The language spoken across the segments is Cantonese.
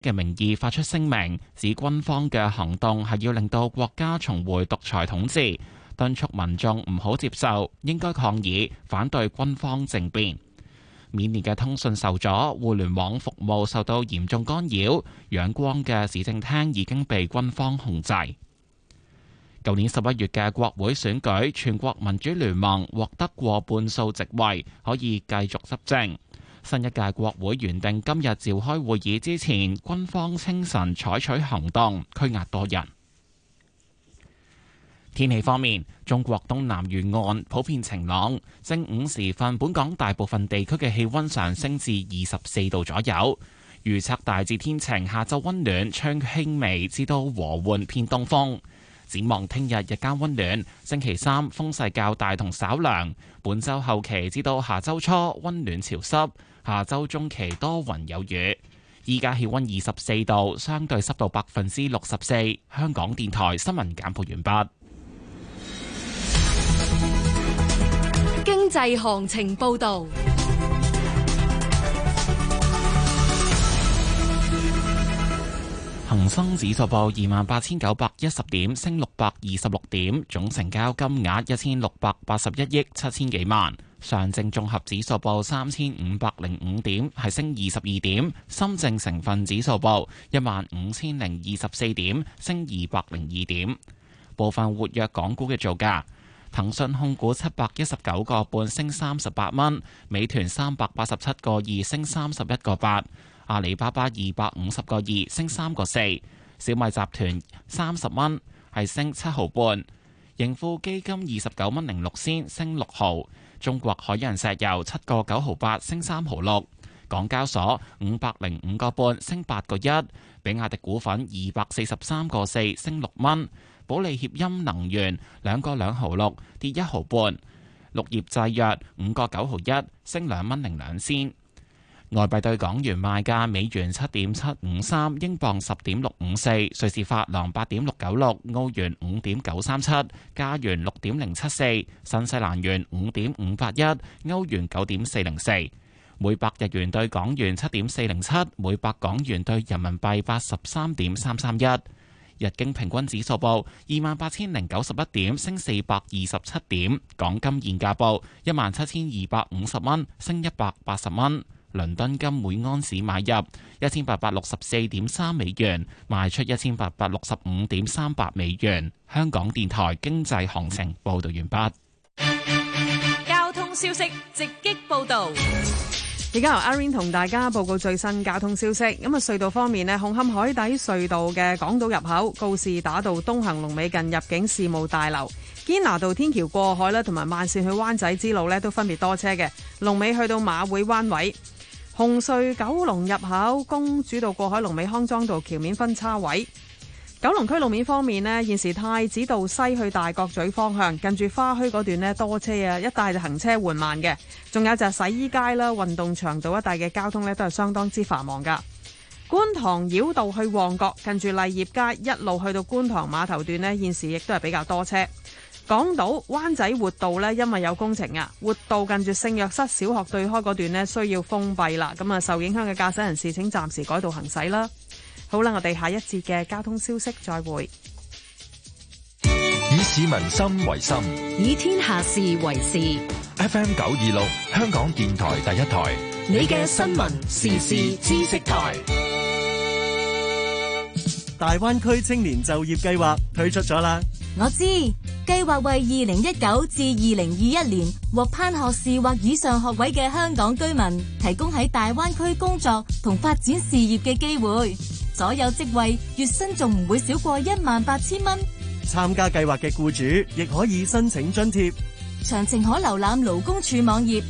嘅名義發出聲明，指軍方嘅行動係要令到國家重回獨裁統治，敦促民眾唔好接受，應該抗議，反對軍方政變。緬甸嘅通訊受阻，互聯網服務受到嚴重干擾，仰光嘅市政廳已經被軍方控制。舊年11月嘅國會選舉，全國民主聯盟獲得過半數席位，可以繼續執政。新一屆國會原定今日召開會議之前，軍方清晨採取行動，拘押多人。天氣方面，中國東南沿岸普遍晴朗，正午時分，本港大部分地區嘅氣溫上升至24度左右。預測大致天晴，下晝溫暖，吹輕微至到和緩偏東風。展望聽日日間溫暖，星期三風勢較大同稍涼。本週後期至到下週初溫暖潮濕，下週中期多雲有雨。依家氣溫24度，相對濕度64%。香港電台新聞簡報完畢。 經濟行情報道。 恒生指數報28,910點，升626點，總成交金額1681億7000幾萬。上證綜合指數報3505點，係升22點。深證成分指數報15024點，升202點。部分活躍港股嘅造價：騰訊控股719個半，升38蚊；美團387個2，升31個8。阿里巴巴250個2，升3個4，小米集團30蚊，係升7毫半，盈富基金29蚊06仙，升6毫，中國海洋石油7個9毫8，升3毫6，港交所505個半，升8個1，比亞迪股份243個4，升6蚊，保利協鑫能源2個2毫6，跌1毫半，綠葉製藥5個9毫1，升2蚊02仙。外幣對港元賣價：美元7.753，英鎊10.654，瑞士法郎8.696，澳元5.937，加元6.074，新西蘭元5.581，歐元9.404。每百日元對港元7.407，每百港元對人民幣83.331。日經平均指數報28,091點，升427點。港金現價報17,250蚊，升180蚊。倫敦金每盎司買入1864.3美元，賣出1865.38美元。香港電台經濟行情報道完畢。 交通消息直擊報道。 而家由阿 Rain 同大家報告最新交通消息。咁啊，隧道方面咧，紅磡海底隧道嘅港島入口告士打道東行龍尾近入境事務大樓，堅拿道天橋過海咧，同埋慢線去灣仔之路咧都分別多車嘅，龍尾去到馬會灣位。紅隧九龍入口公主道過海龍尾康莊道橋面分叉位。九龍區路面方面咧，現時太子道西去大角咀方向近住花墟嗰段咧多車啊，一帶就行車緩慢嘅。仲有就係洗衣街啦、運動場道一帶嘅交通咧都係相當之繁忙噶。觀塘繞道去旺角近住麗業街一路去到觀塘碼頭段咧，現時亦都係比較多車。港島灣仔活道咧，因為有工程啊，活道近住聖若瑟小學對開嗰段咧需要封閉啦。咁啊，受影響嘅駕駛人士請暫時改道行駛啦。好啦，我哋下一節嘅交通消息再會。 以市民心為心， 以天下事為事。 FM 926，香港電台第一台， 你嘅新聞時事知識台。 大灣區青年就業計劃推出咗啦。 我知，計劃為2019至2021年獲攀學士或以上學位嘅香港居民提供喺大灣區工作同發展事業嘅機會。所有職位月薪仲唔會少過18,000蚊。 參加計劃嘅僱主亦可以申請津貼。 詳情可瀏覽勞工處網頁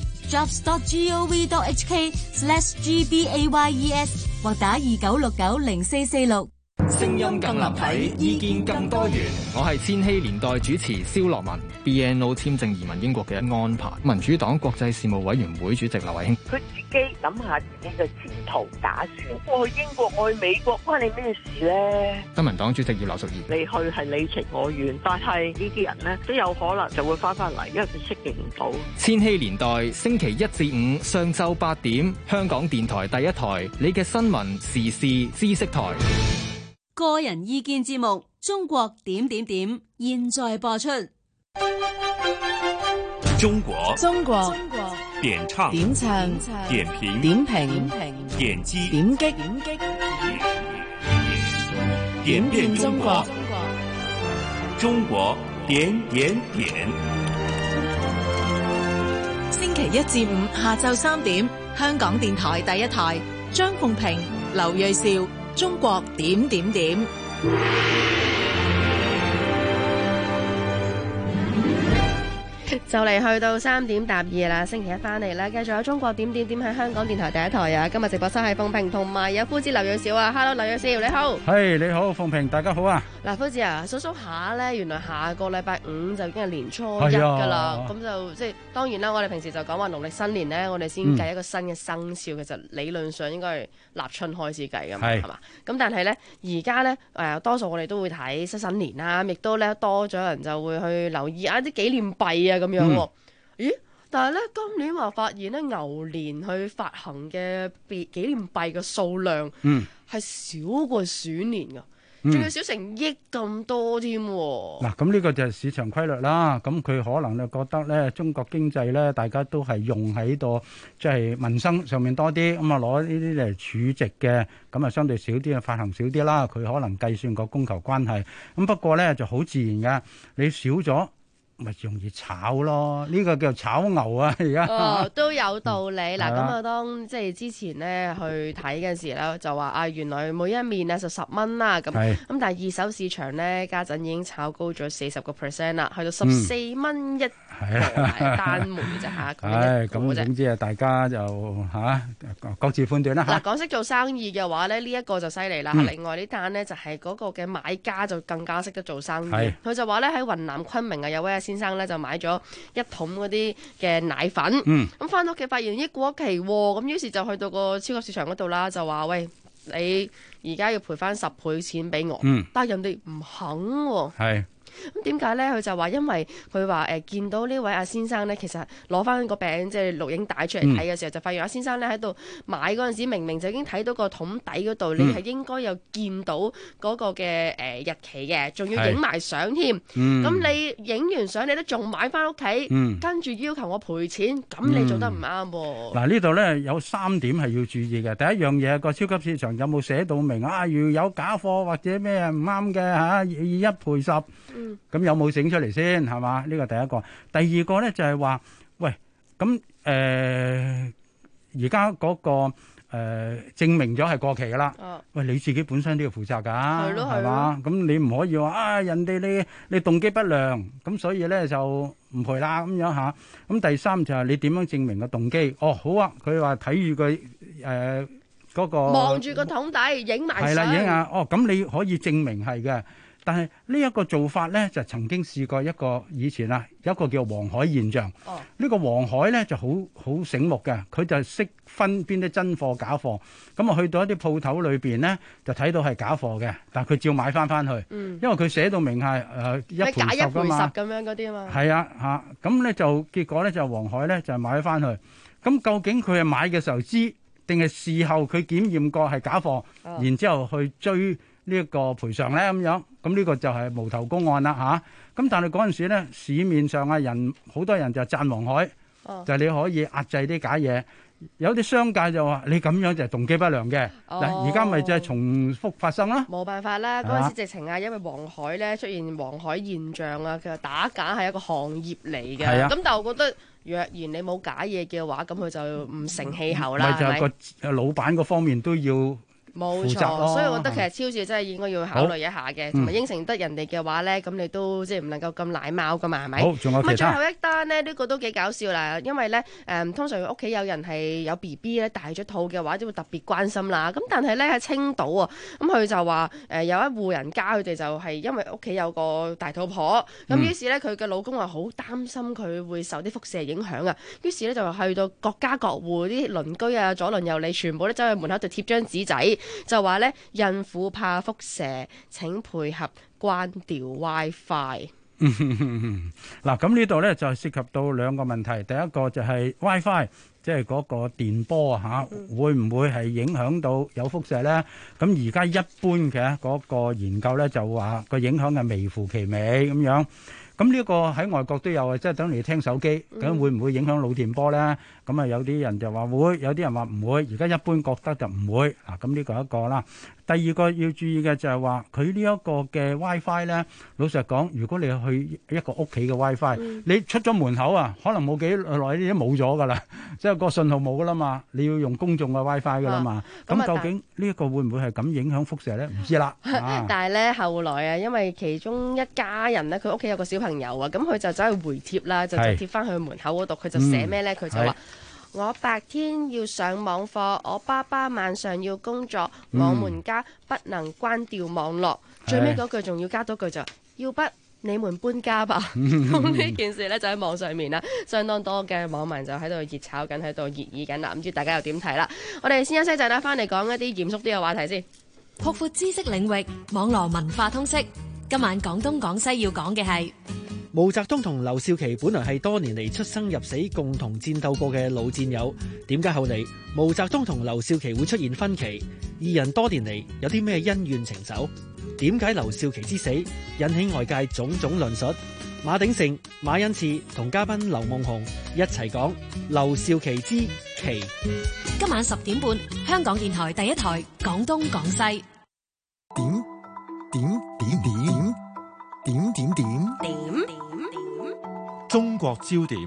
jobs.gov.hk/gbayes 或打29690446。 聲音更立體，意見更多元。我係千禧年代主持蕭樂文。BNO 簽證移民英國嘅安排，民主黨國際事務委員會主席劉慧卿。 佢自己諗下自己嘅前途打算。我去英國，我去美國，關你咩事咧？ 新民黨主席葉劉淑儀。 你去係你情我願，但係呢啲人咧都有可能就會翻嚟，因為佢適應唔到。 千禧年代星期一至五上晝8點，香港電台第一台，你嘅新聞時事知識台。 個人意見節目《中國點點點》現在播出。 中國點唱點評點擊點遍中國，中國點點點。 星期一至五下晝3點，香港電台第一台，張鳳平、劉銳紹，《中國點點點》。 就嚟去到3點答2啦，星期一翻嚟啦，繼續有中國點點點喺香港電台第一台啊！今日直播室係鳳平同埋有夫子劉銳紹啊 ，Hello 劉銳紹你好， 係你好鳳平，大家好啊！ 嗱，夫子啊，數數下咧，原來下個禮拜5就已經係年初1噶啦，咁就即係當然啦，我哋平時就講話農曆新年咧，我哋先計一個新嘅生肖，其實理論上應該係立春開始計噶嘛，係嘛？咁但係咧，而家咧多數我哋都會睇新年啦，亦都咧多咗人就會去留意啲紀念幣啊咁樣喎。咦？但係咧，今年話發現咧，牛年去發行嘅紀念幣嘅數量係少過鼠年㗎。仲要少成億咁多添喎！ 嗱，咁呢個就係市場規律啦。咁佢可能就覺得咧，中國經濟咧，大家都係用喺度，即係民生上面多啲。咁啊，攞呢啲嚟儲值嘅，咁啊相對少啲，發行少啲啦。佢可能計算個供求關係。咁不過咧就好自然㗎，你少咗，咪容易炒咯，呢個叫炒牛啊！而家都有道理。嗱，咁啊，當即係之前咧去睇嘅時咧，就話原來每一面咧就10蚊啦。咁但係二手市場咧家陣已經炒高咗40% 啦，去到14蚊一個單門啫嚇。 咁總之大家就各自判斷啦嚇。 嗱，講識做生意嘅話咧，呢一個就犀利啦。另外呢單咧就係嗰個嘅買家就更加識得做生意。佢就話咧喺雲南昆明有位先生咧就買咗1桶嗰啲嘅奶粉，咁翻到屋企發現過期喎，咁於是就去到個超級市場嗰度啦，就話喂，你而家要賠翻10倍錢俾我，但係人哋唔肯喎。咁點解咧？佢就話因為佢話見到呢位阿先生咧，其實攞翻個餅即係錄影帶出嚟睇嘅時候，就發現阿先生咧喺度買嗰陣時，明明就已經睇到個桶底嗰度，你係應該有見到嗰個嘅日期嘅，仲要影埋相添。咁你影完相，你都仲買翻屋企，跟住要求我賠錢，咁你做得唔啱喎。 嗱，呢度咧有3點係要注意嘅。第一樣嘢，個超級市場有冇寫到明要有假貨或者咩唔啱嘅嚇，21賠10。咁有冇整出嚟先係嘛？呢個第一個。第二個咧就係話，喂，咁而家嗰個證明咗係過期㗎啦。喂，你自己本身都要負責㗎，係嘛？咁你唔可以話人哋你動機不良，咁所以咧就唔賠啦咁樣嚇。咁第三就係你點樣證明個動機？好啊，佢話睇住佢嗰個望住個桶底影埋相。係啦， 影下咁你可以證明係嘅。但係呢一個做法咧，就曾經試過以前有一個叫黃海現象。呢個黃海咧就好醒目嘅，佢就識分邊啲真貨假貨。咁去到一啲鋪頭裏邊咧，就睇到係假貨嘅，但係佢照買翻去。因為佢寫到明係1賠10㗎嘛。 咁樣嗰啲啊嘛。 係啊，咁咧就結果咧就黃海咧就買翻去。咁究竟佢係買嘅時候知，定係事後佢檢驗過係假貨，然之後去追呢一個賠償咧咁樣？咁呢個就係無頭公案啦嚇。咁但係嗰陣時咧，市面上好多人就讚黃海，就係你可以壓制啲假嘢。有啲商界就話你咁樣就係動機不良嘅。嗱，而家咪就係重複發生啦。 冇辦法啦，嗰陣時直情因為黃海咧出現黃海現象啊，其實打假係一個行業嚟嘅。咁但係我覺得，若然你冇假嘢嘅話，咁佢就唔成氣候啦。 咪就係個老闆嗰方面都要冇錯， 負責咯所以我覺得其實超市真係應該要考慮一下嘅，同埋應承得人哋嘅話咧，咁你都即係唔能夠咁奶貓噶嘛，係咪？ 好，仲有其他。 最後一單呢，呢個都幾搞笑啦，因為咧通常屋企有人係有 BB 咧大咗肚嘅話，都會特別關心啦。咁但係咧喺青島啊，咁佢就話有一戶人家佢哋就係因為屋企有個大肚婆，咁於是咧佢嘅老公話好擔心佢會受啲輻射影響啊，於是咧就去到各家各戶啲鄰居啊左鄰右里全部都走去門口度貼張紙仔，就話咧孕婦怕輻射，請配合關掉 WiFi。 嗱，咁呢度咧就涉及到兩個問題，第一個就係 WiFi， 即係嗰個電波啊嚇，會唔會係影響到有輻射咧？咁而家一般嘅嗰個研究咧就話個影響係微乎其微咁樣。咁呢個喺外國都有啊，即係等你聽手機，咁會唔會影響腦電波咧？咁啊有啲人就話會，有啲人話唔會。而家一般覺得就唔會。嗱，咁呢個一個啦。第二個要注意嘅就係話，佢呢一個嘅 WiFi 咧，老實講，如果你去一個屋企嘅 WiFi，你出咗門口啊，可能冇幾耐呢啲冇咗噶啦，即係個信號冇噶啦嘛，你要用公眾嘅 WiFi 噶啦嘛。咁究竟呢一個會唔會係咁影響輻射咧？唔知啦。 但係咧後來啊，因為其中一家人咧，佢屋企有個小朋友啊，咁佢就走去回貼啦，就貼翻去門口嗰度，佢就寫咩咧？佢就話：我白天要上網課，我爸爸晚上要工作，我們家不能關掉網絡。最尾嗰句仲要加多句就：要不你們搬家吧。咁呢件事咧就喺網上面啦，相當多嘅網民就喺度熱炒緊，喺度熱議緊啦。唔知大家又點睇啦？我哋先休息陣啦，翻嚟講一啲嚴肅啲嘅話題先。 擴闊知識領域，網絡文化通識。今晚廣東廣西要講嘅係毛澤東同劉少奇本來係多年嚟出生入死共同戰鬥過嘅老戰友，點解後嚟毛澤東同劉少奇會出現分歧？二人多年嚟有啲咩恩怨情仇？點解劉少奇之死引起外界種種論述？馬鼎盛、馬恩賜同嘉賓劉夢熊一齊講劉少奇之奇。 今晚10點半，香港電台第一台廣東廣西。 點中國焦點。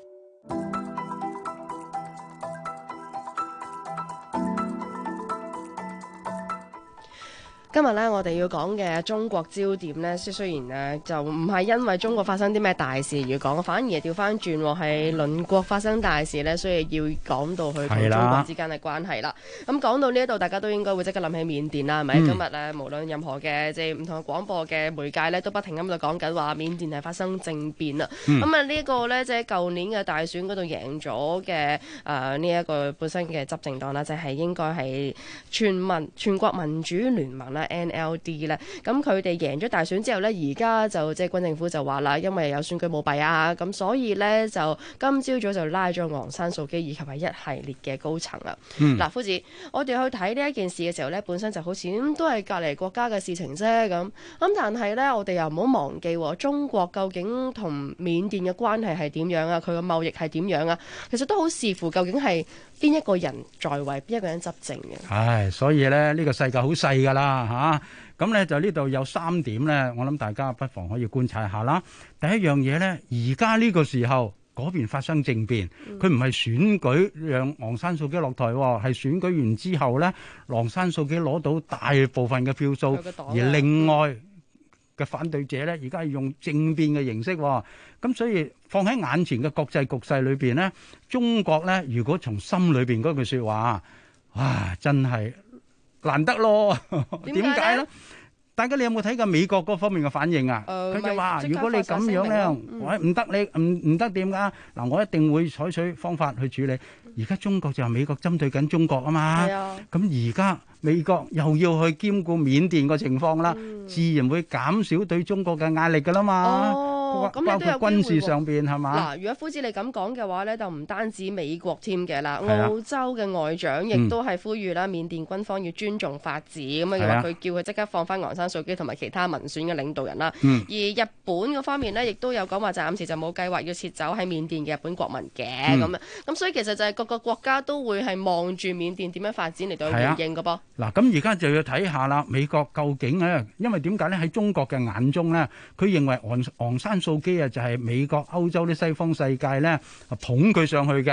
今日咧，我哋要講嘅中國焦點呢，雖然就唔係因為中國發生啲咩大事而講，反而調翻轉係鄰國發生大事呢，所以要講到佢同中國之間嘅關係啦。咁講到呢一度，大家都應該會即刻諗起緬甸啦，係咪？今日咧，無論任何嘅即係唔同嘅廣播嘅媒介呢，都不停咁就講緊話緬甸係發生政變啦。咁啊，呢一個呢，即係舊年嘅大選嗰度贏咗嘅呢一個本身嘅執政黨啦，就係應該係全國民主聯盟啦。NLD 咧，咁佢哋贏咗大選之後呢，而家就即係軍政府就話啦，因為有選舉舞弊啊，咁所以呢，就今朝早就拉咗昂山素基以及係一系列嘅高層啦。嗱，夫子，我哋去睇呢一件事嘅時候呢，本身就好似都係隔離國家嘅事情啫咁，但係呢，我哋又唔好忘記中國究竟同緬甸嘅關係係點樣啊？佢嘅貿易係點樣啊？其實都好視乎究竟係邊一個人在位，邊一個人執政嘅。 所以咧呢個世界好細㗎啦嚇，咁咧就呢度有3點咧，我諗大家不妨可以觀察下啦。第一樣嘢咧，而家呢個時候嗰邊發生政變，佢唔係選舉讓昂山素基落台喎，係選舉完之後咧，昂山素基攞到大部分嘅票數，而另外嘅反對者咧，而家係用政變嘅形式喎，咁所以放喺眼前嘅國際局勢裏邊咧，中國咧如果從心裏邊嗰句説話，哇，真係難得咯。點解咧？大家你有冇睇過美國嗰方面嘅反應啊？佢就話：如果你咁樣咧，我唔得，你唔得掂㗎。嗱，我一定會採取方法去處理。而家中國就係美國針對緊中國啊嘛。咁而家美國又要去兼顧緬甸個情況啦，自然會減少對中國嘅壓力㗎啦嘛。 咁你都有包括軍事上邊係嘛？ 嗱，如果夫子你咁講嘅話咧，就唔單止美國添嘅啦，澳洲嘅外長亦都係呼籲啦，緬甸軍方要尊重法治，咁啊話佢叫佢即刻放翻昂山素基同埋其他民選嘅領導人啦。而日本嗰方面呢，亦都有講話暫時就冇計劃要撤走喺緬甸嘅日本國民嘅咁啊。咁所以其實就係各個國家都會係望住緬甸點樣發展嚟到回應嘅噃。 嗱，咁而家就要睇下啦，美國究竟咧，因為點解咧？喺中國嘅眼中咧，佢認為昂山素基啊，就係美國、歐洲啲西方世界咧捧佢上去嘅。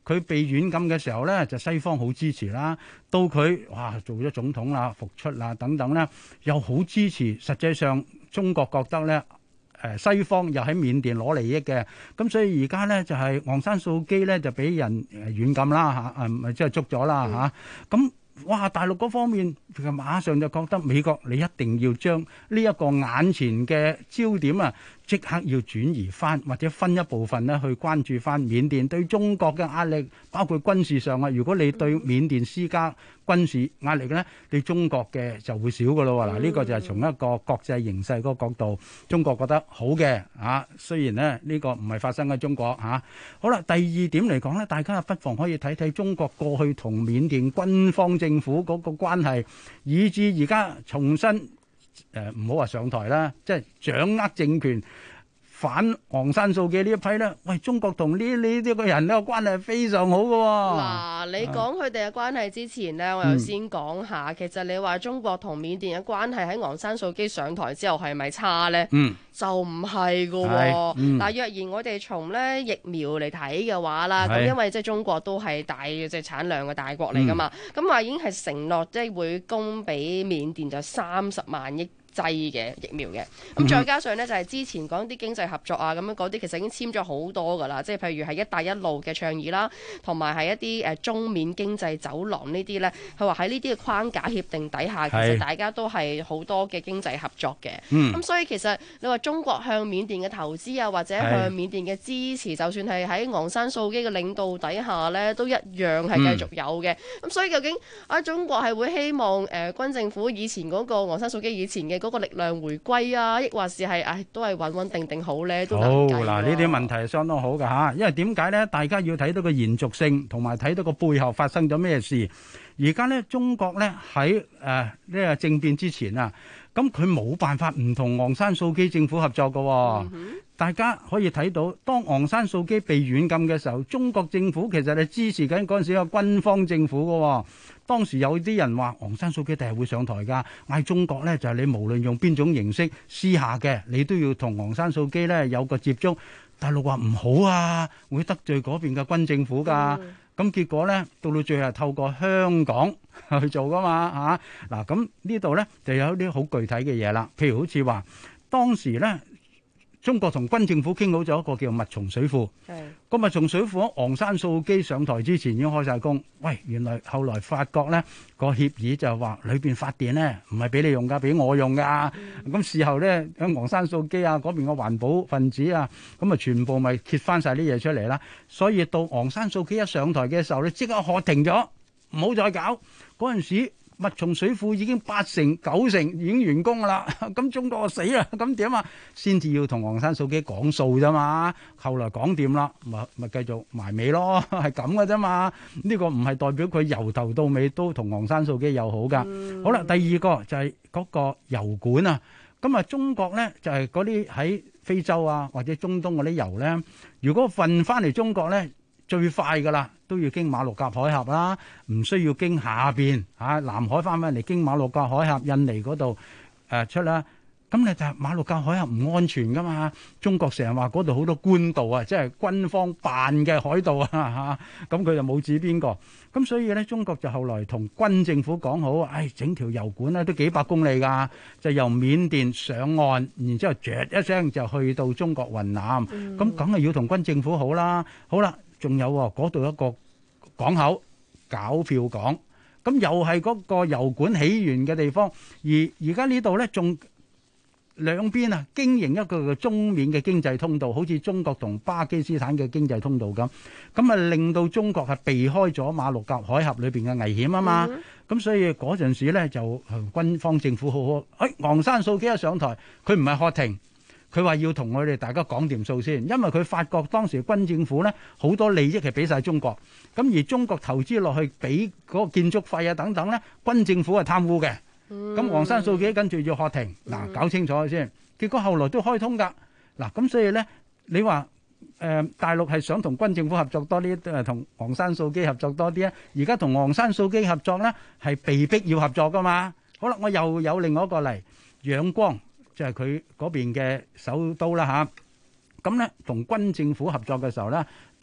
佢被軟禁嘅時候咧，就西方好支持啦。到佢做咗總統啦、復出啦等等咧，又好支持。實際上中國覺得咧，西方又喺緬甸攞利益嘅，咁所以而家咧就係昂山素基咧就俾人軟禁啦嚇，即係捉咗啦嚇。咁大陸嗰方面佢馬上就覺得美國你一定要將呢一個眼前嘅焦點啊，即刻要轉移翻，或者分一部分咧去關注翻緬甸對中國嘅壓力，包括軍事上啊。如果你對緬甸施加軍事壓力咧，對中國嘅就會少噶咯喎。嗱，呢個就係從一個國際形勢嗰個角度，中國覺得好嘅嚇。雖然咧呢個唔係發生喺中國嚇。好啦，第二點嚟講咧，大家不妨可以睇睇中國過去同緬甸軍方政府嗰個關係，以至而家重新唔好話上台啦，即係掌握政權反昂山素基呢一批咧，喂，中國同呢個人呢個關係非常好嘅喎。 嗱，你講佢哋嘅關係之前呢，我又先講下，其實你話中國同緬甸嘅關係喺昂山素基上台之後係咪差呢？就唔係嘅喎。嗱，若然我哋從咧疫苗嚟睇嘅話啦，咁因為即係中國都係大即係產量嘅大國嚟噶嘛，咁話已經係承諾即係會供俾緬甸就30萬億劑嘅疫苗嘅，咁再加上呢，就係之前講啲經濟合作啊，咁樣嗰啲其實已經簽咗好多噶啦，即係譬如係一帶一路嘅倡議啦，同埋係一啲中緬經濟走廊呢啲呢，佢話喺呢啲嘅框架協定底下，其實大家都係好多嘅經濟合作嘅。咁所以其實你話中國向緬甸嘅投資啊，或者向緬甸嘅支持，就算係喺昂山素基嘅領導底下呢，都一樣係繼續有嘅。咁所以究竟中國係會希望軍政府以前嗰個昂山素基以前嘅嗰個力量回歸啊，抑或是係都係穩穩定定好咧？都難計。好嗱，呢啲問題係相當好㗎嚇，因為點解咧？大家要睇到個延續性，同埋睇到個背後發生咗咩事。而家咧，中國咧喺呢個政變之前啊，咁佢冇辦法唔同昂山素基政府合作㗎。大家可以睇到，當昂山素基被軟禁嘅時候，中國政府其實係支持緊嗰陣時嘅軍方政府㗎。當時有啲人話昂山素基第日會上台㗎，嗌中國咧就係你無論用邊種形式私下嘅，你都要同昂山素基咧有個接觸。大陸話唔好啊，會得罪嗰邊嘅軍政府㗎。咁結果咧，到最後透過香港去做㗎嘛嚇。嗱，咁呢度咧就有啲好具體嘅嘢啦，譬如好似話當時咧。中國同軍政府傾好咗一個叫密松水庫，個密松水庫喺昂山素基上台之前已經開晒工。喂，原來後來發覺咧個協議就係話裏邊發電咧唔係俾你用㗎，俾我用㗎。咁事後咧喺昂山素基啊嗰邊嘅環保分子啊，咁啊全部咪揭翻晒啲嘢出嚟啦。所以到昂山素基一上台嘅時候咧，即刻喝停咗，唔好再搞。嗰陣時密松水庫已經8成9成已經完工啦，咁中國就死啦，咁點啊？先至要同昂山素基講數啫嘛，後來講掂啦，咪繼續埋尾咯，係咁嘅啫嘛。呢個唔係代表佢由頭到尾都同昂山素基友好噶。好啦，第二個就係嗰個油管啊，咁啊中國咧就係嗰啲喺非洲啊或者中東嗰啲油咧，如果運翻嚟中國咧。最快噶啦，都要經馬六甲海峽啦，唔需要經下邊南海翻返嚟，經馬六甲海峽印尼嗰度出啦。咁你就馬六甲海峽唔安全噶嘛？中國成日話嗰度好多官盜啊，即係軍方辦嘅海盜啊嚇，咁佢就冇指邊個。咁所以咧，中國就後來同軍政府講好，整條油管咧都幾百公里㗎，就由緬甸上岸，然之後啜一聲就去到中國雲南。咁梗係要同軍政府好啦。好啦。仲有嗰度一個港口皎票港，咁又係嗰個油管起源嘅地方。而家呢度咧，仲兩邊啊經營一個中緬嘅經濟通道，好似中國同巴基斯坦嘅經濟通道咁啊令到中國係避開咗馬六甲海峽裏邊嘅危險啊嘛。咁所以嗰陣時咧就軍方政府好好，昂山素基一上台，佢唔係喝停。佢話要同我哋大家講掂數先，因為佢發覺當時軍政府咧好多利益係俾晒中國，咁而中國投資落去俾嗰個建築費啊等等咧，軍政府係貪污嘅。咁昂山素基跟住要喝停，搞清楚先。結果後來都開通㗎。咁所以咧，你話大陸係想同軍政府合作多啲，同昂山素基合作多啲啊？而家同昂山素基合作咧係被逼要合作㗎嘛。好啦，我又有另外一個例，仰光。就係佢嗰邊嘅首都啦嚇，咁咧同軍政府合作嘅時候咧，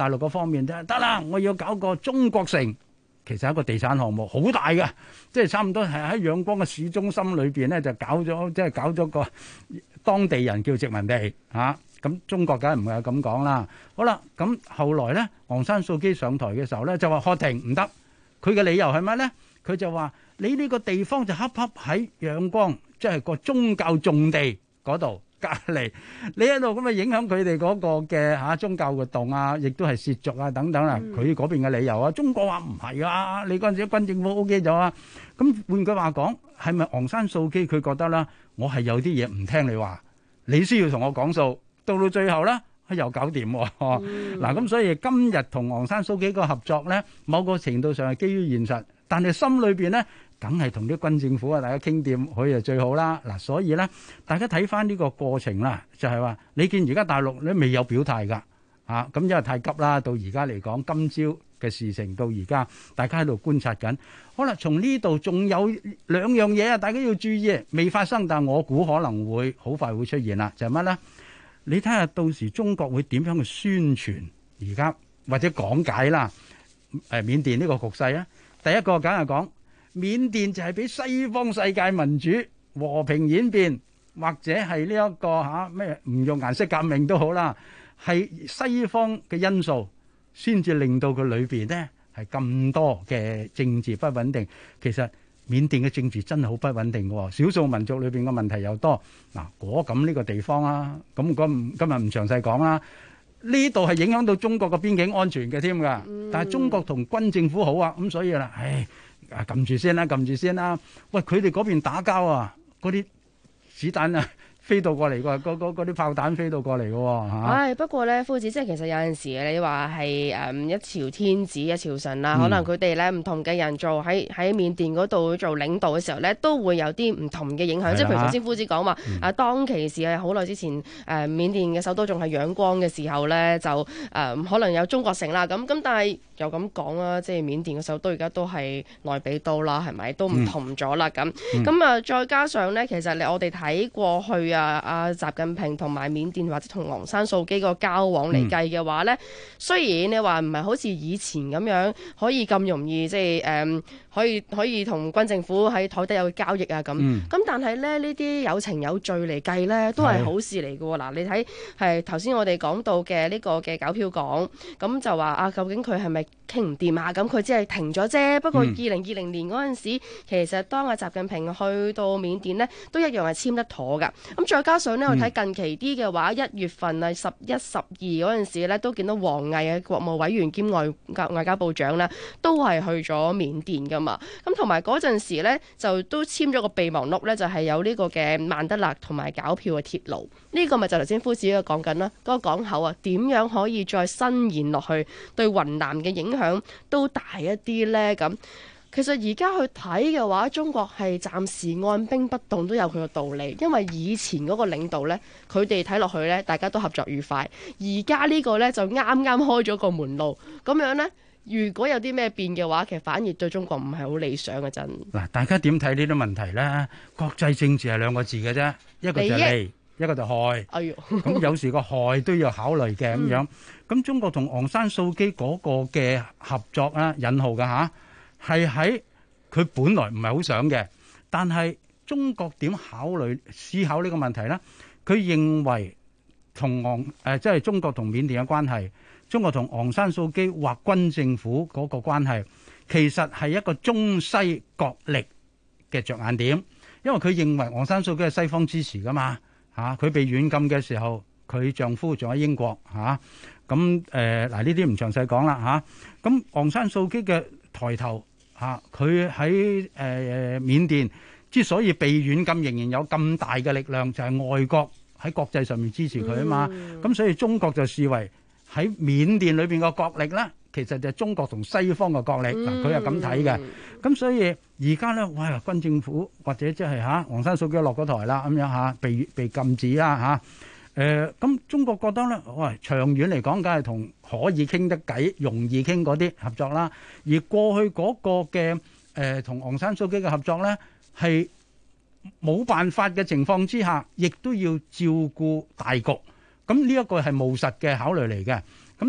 大陸嗰方面啫，得啦，我要搞個中國城。其實係一個地產項目，好大嘅，即係差唔多係喺仰光嘅市中心裏邊咧，就搞咗個當地人叫殖民地嚇。咁中國梗係唔係咁講啦。好啦，咁後來咧，昂山素基上台嘅時候咧，就話喝停唔得。佢嘅理由係乜咧？佢就話你呢個地方就恰恰喺仰光，即係個宗教重地嗰度。隔離，你喺度咁啊影響佢哋嗰個嘅宗教活動啊，亦都係褻瀆啊等等啊。佢嗰邊嘅理由啊，中國話唔係啊，你嗰陣時軍政府 OK 咗啊。咁換句話講，係咪昂山素基佢覺得啦？我係有啲嘢唔聽你話，你先要同我講數，到最後咧又搞掂喎。嗱咁所以今日同昂山素基個合作咧，某個程度上係基於現實，但係心裏邊咧，梗係同啲軍政府啊，大家傾掂佢就最好啦。嗱，所以咧，大家睇翻呢個過程啦，就係話你見而家大陸你未有表態㗎，咁因為太急啦。到而家嚟講，今朝嘅事情到而家，大家喺度觀察緊。好啦，從呢度仲有兩樣嘢啊，大家要注意，未發生，但我估可能會好快會出現啦。就係乜咧？你睇下到時中國會點樣去宣傳而家或者講解啦？緬甸呢個局勢啊，第一個梗係講。緬甸就係俾西方世界民主和平演變，或者係呢一個咩唔用顏色革命都好啦，係西方嘅因素先至令到佢裏邊呢係咁多嘅政治不穩定。其實緬甸嘅政治真係好不穩定嘅，少數民族裏邊嘅問題又多。嗱，果咁呢個地方啊，咁今日唔詳細講啦。呢度係影響到中國嘅邊境安全嘅添㗎，但係中國同軍政府好啊，咁所以啦，撳住先啦。喂，佢哋嗰邊打交啊，嗰啲子彈啊飛到過嚟㗎，嗰啲炮彈飛到過嚟㗎喎。 不過咧，夫子即係其實有陣時你話係一朝天子一朝臣啦，可能佢哋咧唔同嘅人做喺緬甸嗰度做領導嘅時候咧，都會有啲唔同嘅影響。即係譬如頭先夫子講話當其時係好耐之前緬甸嘅首都仲係仰光嘅時候咧，就可能有中國城啦。咁但係又咁講啦，即係緬甸嘅首都而家都係內比都啦，係咪都唔同咗啦？咁再加上咧，其實我哋睇過去習近平同埋緬甸或者同昂山素基個交往嚟計嘅話咧，雖然你話唔係好似以前咁樣可以咁容易即係可以同軍政府喺台底有交易啊咁，但係咧呢啲有情有罪嚟計咧，都係好事嚟嘅喎。嗱，你睇係頭先我哋講到嘅呢個嘅玖票港，咁就話究竟佢係咪傾唔掂啊？咁佢只係停咗啫。不過2020年嗰陣時，其實當習近平去到緬甸呢，都一樣係簽得妥㗎。咁再加上呢，我睇近期啲嘅話，1月份11、12嗰陣時呢，都見到王毅嘅國務委員兼外交部長呢，都係去咗緬甸㗎嘛。咁同埋嗰陣時呢，就都簽咗個備忘錄呢，就係有呢個嘅曼德勒同埋玖票嘅鐵路。呢個咪就頭先夫子講緊啦，嗰個港口啊，點樣可以再伸延落去，對雲南嘅影響都大一啲呢？咁其實而家去睇嘅話，中國係暫時按兵不動都有佢嘅道理，因為以前嗰個領導呢，佢哋睇落去呢，大家都合作愉快。而家呢個呢，就啱啱開咗個門路，咁樣呢，如果有啲咩變嘅話，其實反而對中國唔係好理想嘅真。 嗱，大家點睇呢啲問題呢？國際政治係兩個字嘅啫，一個就利，一個就害。 哎呦， 咁有時個害都要考慮嘅咁樣。咁中國同昂山素基嗰個嘅合作啊，引號嘅嚇，係喺佢本來唔係好想嘅，但係中國點思考呢個問題呢？佢認為同即係中國同緬甸嘅關係，中國同昂山素基或軍政府嗰個關係，其實係一個中西角力嘅着眼點，因為佢認為昂山素基係西方支持噶嘛嚇，佢被軟禁嘅時候，佢丈夫仲喺英國嚇，咁嗱呢啲唔詳細講啦嚇，咁昂山素基嘅抬頭嚇，佢喺緬甸之所以被軟禁，仍然有咁大嘅力量，就係外國喺國際上面支持佢啊嘛，咁所以中國就視為喺緬甸裏邊個角力咧，其實就係中國同西方嘅角力，嗱佢係咁睇嘅。咁所以而家咧，哇軍政府或者即係昂山素基落咗台啦，咁樣嚇被禁止啦嚇。咁中國覺得咧，喂長遠嚟講，梗係同可以傾得偈、容易傾嗰啲合作啦。而過去嗰個嘅同昂山素基嘅合作咧，係冇辦法嘅情況之下，亦都要照顧大局。咁呢一個係務實嘅考慮嚟嘅。咁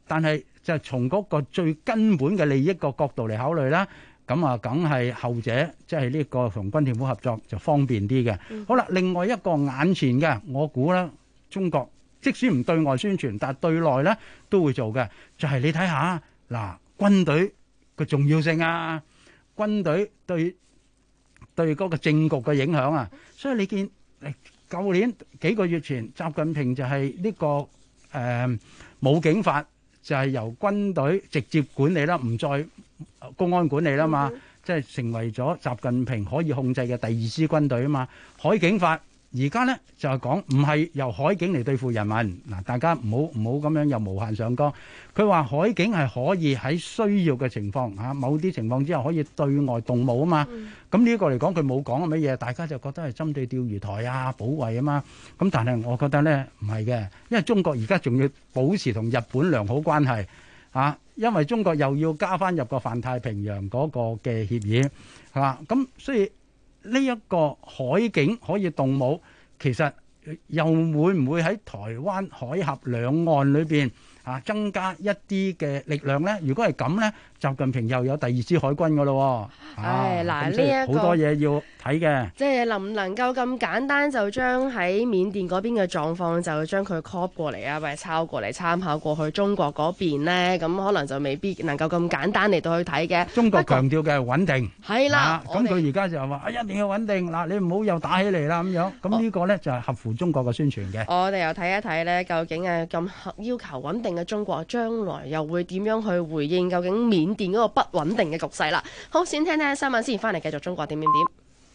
但係就從嗰個最根本嘅利益個角度嚟考慮啦。咁啊，梗係後者，即係呢個同軍政府合作就方便啲嘅。好啦，另外一個眼前嘅，我估咧，中國即使唔對外宣傳，但係對內咧都會做嘅，就係你睇下嗱，軍隊嘅重要性啊，軍隊對嗰個政局嘅影響啊，所以你見舊年幾個月前，習近平就係呢個武警法就係由軍隊直接管理啦，唔再公安管理啦嘛，即係成為咗習近平可以控制嘅第二支軍隊啊嘛。海警法而家呢就係講唔係由海警嚟對付人民嗱，大家唔好咁樣又無限上綱。佢話海警係可以喺需要嘅情況嚇，某啲情況之下可以對外動武啊嘛。咁呢個嚟講佢冇講乜嘢，大家就覺得係針對釣魚台啊、保衛啊嘛。咁但係我覺得呢唔係嘅，因為中國而家仲要保持同日本良好關係啊，因為中國又要加翻入個泛太平洋嗰個嘅協議係嘛。咁所以呢一個海警可以動武，其實又會唔會喺台灣海峽兩岸裏邊增加一啲嘅力量呢？如果係咁呢，習近平又有第二支海軍噶咯。 嗱，呢一個好多嘢要睇嘅，即係能唔能夠咁簡單就將喺緬甸嗰邊嘅狀況就將佢 copy 過嚟啊，或者抄過嚟參考過去中國嗰邊呢？咁可能就未必能夠咁簡單嚟到去睇嘅。 中國強調嘅係穩定， 係啦。 咁佢而家就話一定要穩定嗱，你唔好又打起嚟啦咁樣。咁呢個呢就係合乎中國嘅宣傳嘅。 我哋又睇一睇呢，究竟咁要求穩定嘅中國將來又會點樣去回應究竟緬甸嗰個不穩定嘅局勢啦。好，先聽聽新聞先，翻嚟繼續中國點點點。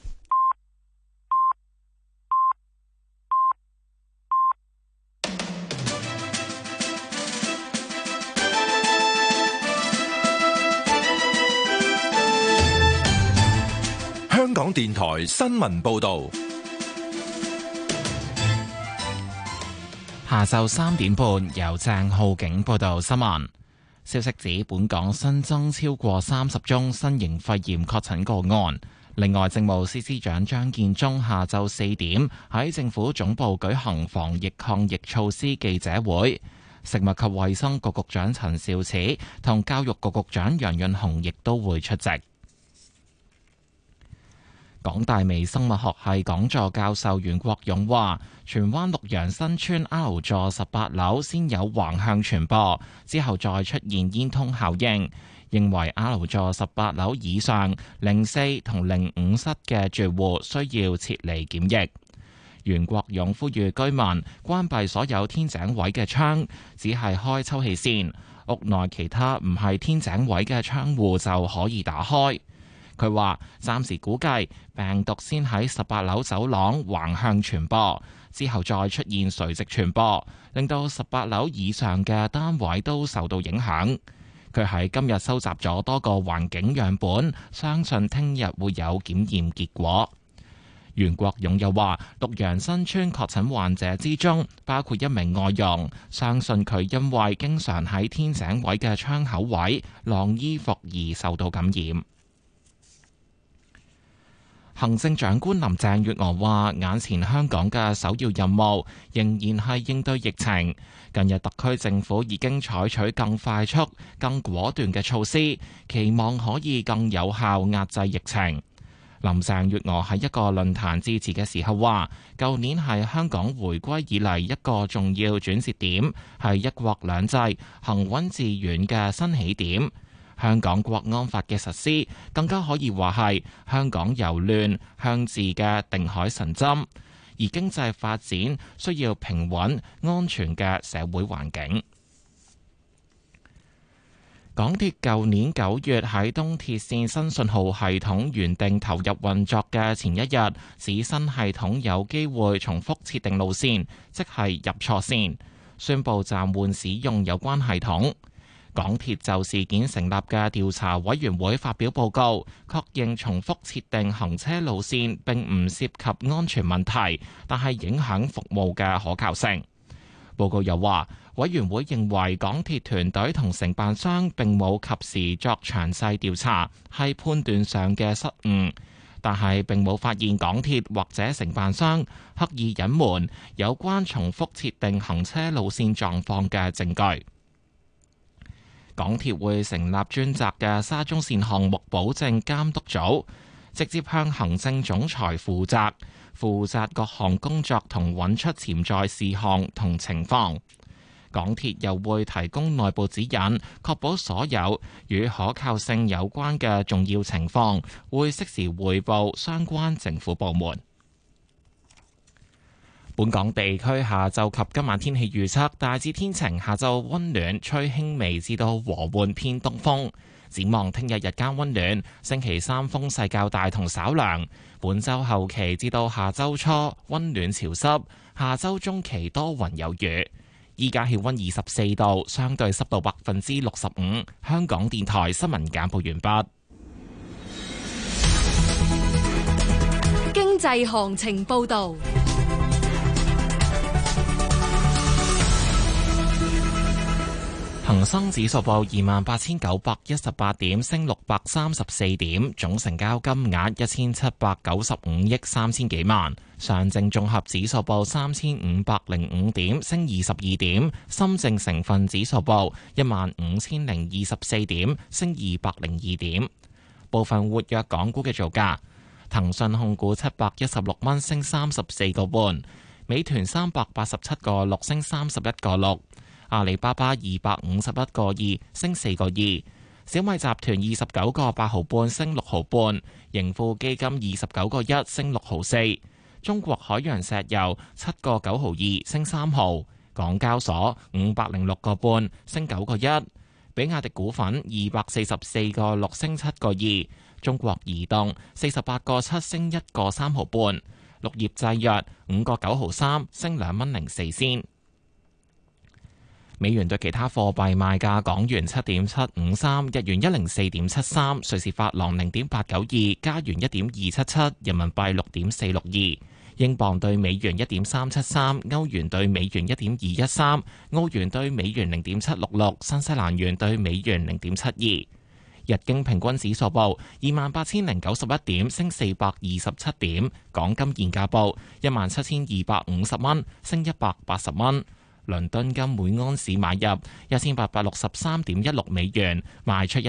香港電台新聞報導。 下晝3點半，由鄭浩景報道新聞。消息指，本港新增超過30宗新型肺炎確診個案。另外，政務司司長張建宗下晝4點喺政府總部舉行防疫抗疫措施記者會，食物及衛生局局長陳肇始同教育局局長楊潤雄亦都會出席。港大微生物學系講座教授袁國勇話，荃灣綠楊新村 R 座18樓先有橫向傳播，之後再出現煙通效應，認為 R 座18樓以上04同05室嘅住戶需要撤離檢疫。袁國勇呼籲居民關閉所有天井位嘅窗，只係開抽氣扇，屋內其他唔係天井位嘅窗戶就可以打開。佢話暫時估計病毒先喺18樓走廊橫向傳播，之後再出現垂直傳播，令到18樓以上嘅單位都受到影響。佢喺今日收集咗多個環境樣本，相信聽日會有檢驗結果。袁國勇又話，綠楊新村確診患者之中，包括一名外傭，相信佢因為經常喺天井位嘅窗口位晾衣服而受到感染。行政長官林鄭月娥話，眼前香港嘅首要任務仍然係應對疫情。近日特區政府已經採取更快速、更果斷嘅措施，期望可以更有效壓制疫情。林鄭月娥喺一個論壇致辭嘅時候話，舊年係香港回歸以嚟一個重要轉折點，係一國兩制行穩致遠嘅新起點。香港國安法嘅實施，更加可以話係香港由亂向治嘅定海神針，而經濟發展需要平穩、安全嘅社會環境。港鐵舊年9月喺東鐵線新信號系統原定投入運作嘅前一日，指新系統有機會重複設定路線，即係入錯線，宣布暫緩使用有關系統。港鐵就事件成立嘅調查委員會發表報告，確認重複設定行車路線並唔涉及安全問題，但係影響服務嘅可靠性。報告又話，委員會認為港鐵團隊同承辦商並冇及時作詳細調查，係判斷上嘅失誤，但係並冇發現港鐵或者承辦商刻意隱瞞有關重複設定行車路線狀況嘅證據。 港鐵會成立專責嘅沙中線項目保證監督組，直接向行政總裁負責各項工作同揾出潛在事項同情況。港鐵又會提供內部指引，確保所有與可靠性有關嘅重要情況會適時匯報相關政府部門。本港地區下晝及今晚天氣預測大致天晴，下晝溫暖，吹輕微至到和緩偏東風。展望聽日日間溫暖，星期三風勢較大同稍涼。本週後期至到下週初溫暖潮濕，下週中期多雲有雨。依家氣溫24度，相對濕度65%。香港電台新聞簡報完畢。 經濟行情報導。 恒生指數報28,918點，升634點，總成交金額1795億3千幾萬。上證綜合指數報3505點，升22點。深證成分指數報15024點，升202點。部分活躍港股嘅造價：騰訊控股716蚊，升34個半；美團387個6，升31個6。阿里巴巴251個2，升4個2；小米集團29個8毫半，升6毫半；盈富基金29個1，升6毫4；中國海洋石油7個9毫2，升3毫；港交所506個半，升9個1；比亞迪股份244個6，升7個2；中國移動48個7，升1個3毫半；綠葉製藥5個9毫3，升2蚊04仙。美元對其他貨幣賣價：港元7.753，日元104.73，瑞士法郎0.892，加元1.277，人民幣6.462，英鎊對美元1.373，歐元對美元1.213，澳元對美元0.766，新西蘭元對美元0.72。日經平均指數報28,091點，升427點。港金現價報17,250蚊，升180蚊。倫敦金每盎司買入1863.16美元，賣出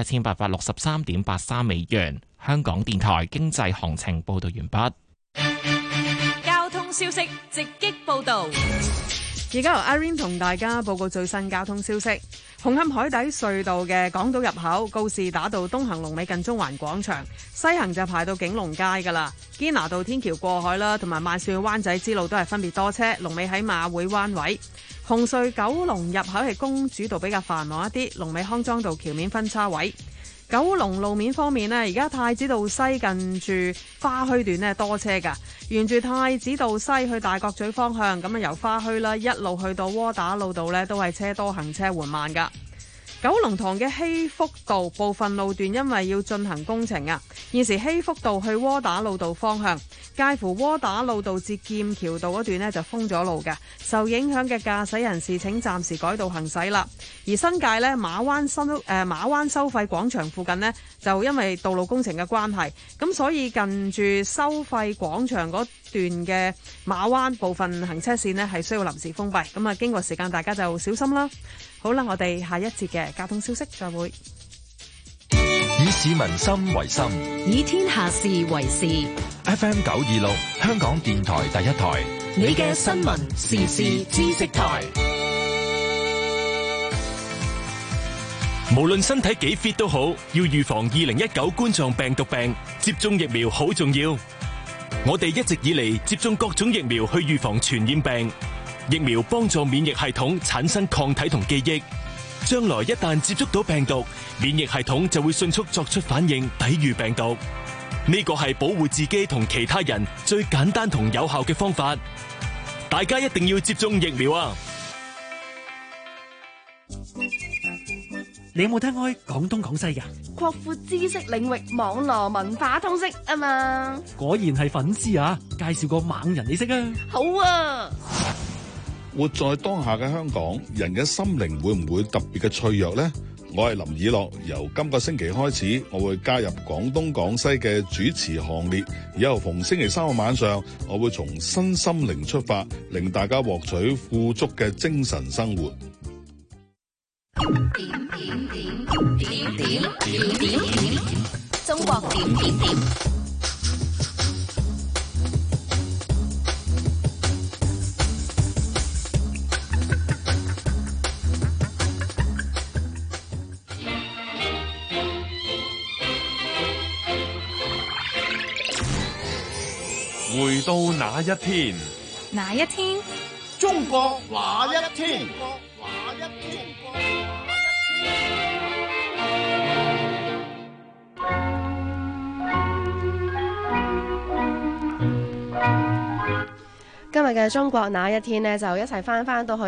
1863.83美元。香港電台經濟行情報道完畢。 交通消息直擊報道。 而家由 Irene 同大家報告最新交通消息。紅磡海底隧道嘅港島入口告士打道東行龍尾近中環廣場，西行就排到景隆街噶啦。堅拿道天橋過海啦，同埋萬兆灣仔之路都係分別多車，龍尾喺馬會灣位。紅隧九龍入口係公主道比較繁忙一啲，龍尾康莊道橋面分叉位。九龍路面方面呢，而家太子道西近住花墟段呢多車噶，沿住太子道西去大角咀方向，咁啊由花墟啦一路去到窩打老道呢都係車多行車緩慢噶。九龍塘嘅禧福道部分路段因為要進行工程啊，現時禧福道去窩打老道方向，介乎窩打老道至劍橋道嗰段呢就封咗路嘅，受影響嘅駕駛人士請暫時改道行駛啦。而新界呢，馬灣收費廣場附近呢，就因為道路工程嘅關係，咁所以近住收費廣場嗰段嘅馬灣部分行車線呢係需要臨時封閉，咁啊經過時間大家就小心啦。好啦，我哋下一節嘅交通消息再會。 以市民心為心， 以天下事為事。 FM 926，香港電台第一台， 你嘅新聞時事知識台。 無論身體幾 fit 都好，要預防2019冠狀病毒病，接種疫苗好重要。我哋一直以嚟接種各種疫苗去預防傳染病。疫苗幫助免疫系統產生抗體同記憶，將來一旦接觸到病毒，免疫系統就會迅速作出反應，抵禦病毒。呢個係保護自己同其他人最簡單同有效嘅方法。大家一定要接種疫苗啊！ 你有冇聽開廣東廣西㗎？ 擴闊知識領域，網絡文化通識啊嘛！ 果然係粉絲啊！介紹個猛人你識啊！ 好啊！ 活在當下嘅香港，人嘅心靈會唔會特別嘅脆弱呢？我係林以樂，由今個星期開始，我會加入廣東廣西嘅主持行列。以後逢星期三嘅晚上，我會從身心靈出發，令大家獲取富足嘅精神生活。 點中國點點點。 回到那一天， 哪一天？ 中國那一天？ 今日嘅中國那一天呢，就一齊翻到去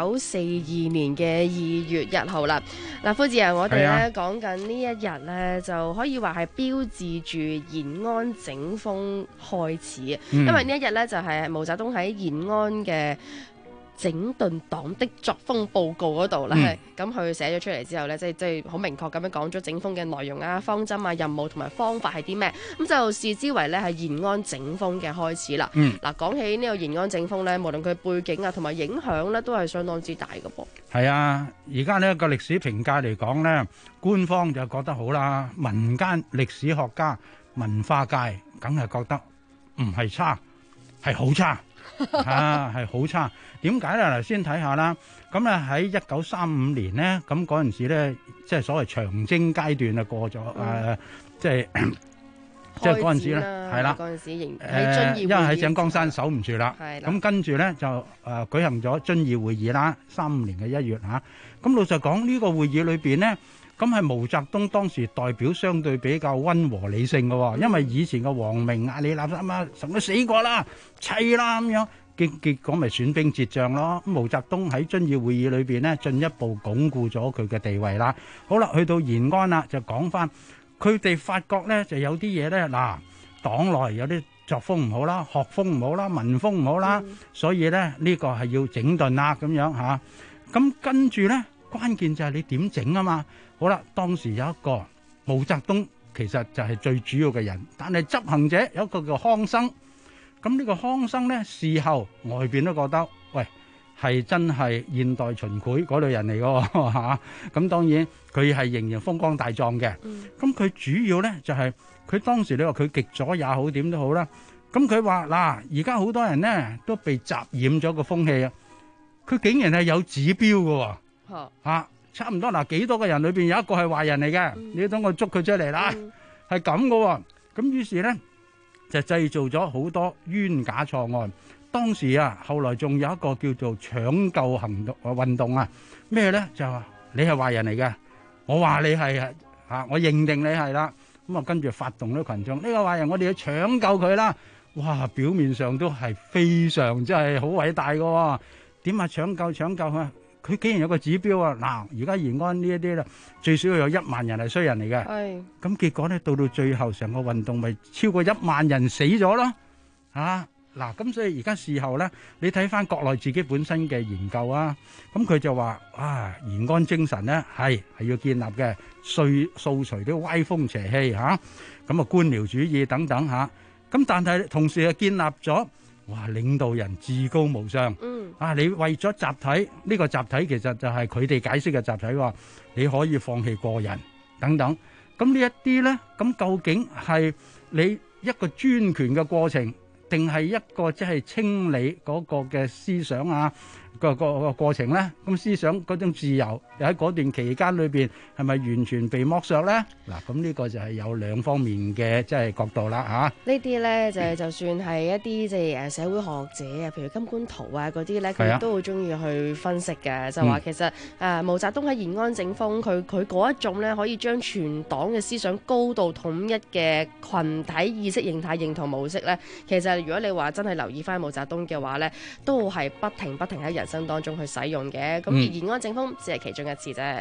1942年嘅2月1號啦。嗱，夫子啊，我哋咧講緊呢一日呢，就可以話係標誌住延安整風開始，因為呢一日呢，就係毛澤東喺延安嘅整頓黨的作風報告嗰度咧，咁佢寫咗出嚟之後咧，即係好明確咁樣講咗整風嘅內容啊、方針啊、任務同埋方法係啲咩，咁就視之為咧係延安整風嘅開始啦。嗱，講起呢個延安整風咧，無論佢背景啊同埋影響咧，都係相當之大嘅噃。 係啊，而家呢個歷史評價嚟講咧，官方就覺得好啦，民間歷史學家、文化界梗係覺得唔係差，係好差。係好差，點解咧？嗱，先睇下啦。咁咧喺1935年咧，咁嗰陣時咧，即係所謂長征階段啊過咗，即係嗰陣時咧，係啦，嗰陣時仍喺遵義會議，因為喺井岡山守唔住啦，咁跟住咧就舉行咗遵義會議啦，35年嘅1月嚇。咁老實講，呢個會議裏邊咧，咁係毛澤東當時代表相對比較溫和理性嘅喎，因為以前嘅王明啊、李立三啊，什麼死過啦、砌啦咁樣，結果咪損兵折將咯。毛澤東喺遵義會議裏邊呢，進一步鞏固咗佢嘅地位啦。好啦，去到延安啦，就講翻佢哋發覺呢，就有啲嘢呢，嗱，黨內有啲作風唔好啦，學風唔好啦，文風唔好啦，所以呢，呢個係要整頓啦咁樣嚇。咁跟住呢，關鍵就係你點整啊嘛。好啦，當時有一個毛澤東，其實就係最主要嘅人，但係執行者有一個叫康生。咁呢個康生呢，事後外邊都覺得，喂，係真係現代秦檜嗰類人嚟嘅嚇。咁當然佢係仍然風光大壯嘅。咁佢主要呢，就係佢當時你話佢極左也好點都好啦。咁佢話嗱，而家好多人呢都被雜染咗個風氣啊。佢竟然係有指標嘅喎嚇。差唔多嗱，幾多個人裏邊有一個係壞人嚟嘅，你等我捉佢出嚟啦，係咁嘅喎。咁於是咧就製造咗好多冤假錯案。當時啊，後來仲有一個叫做搶救行動運動啊，咩咧就話你係壞人嚟嘅，我話你係我認定你係啦。咁啊，跟住發動啲群眾，呢個壞人我哋要搶救佢啦。哇，表面上都係非常即係好偉大嘅喎。點啊搶救啊？佢竟然有個指標啊！嗱，而家延安呢一啲啦，最少有1萬人係衰人嚟嘅。係。咁結果咧，到最後成個運動咪超過1萬人死咗咯。嗱，咁所以而家事後咧，你睇翻國內自己本身嘅研究啊，咁佢就話延安精神咧係要建立嘅，掃除啲歪風邪氣嚇，咁啊官僚主義等等嚇。咁但係同時又建立咗。哇！領導人至高無上，你為咗集體，呢個集體其實就係佢哋解釋嘅集體喎。你可以放棄個人等等。咁呢一啲呢，咁究竟係你一個專權嘅過程，定係一個即係清理嗰個嘅思想啊？個過程咧，咁思想嗰種自由又喺嗰段期間裏邊係咪完全被剝削咧？嗱，咁呢個就係有兩方面嘅即係角度啦嚇。呢啲咧就算係一啲即係社會學者啊，譬如金觀圖啊嗰啲咧，佢都好中意去分析嘅，就話其實毛澤東喺延安整風，佢嗰一種咧可以將全黨嘅思想高度統一嘅群體意識形態認同模式咧，其實如果你話真係留意翻毛澤東嘅話咧，都係不停喺人生當中去使用嘅，咁而延安整風只係其中一次啫。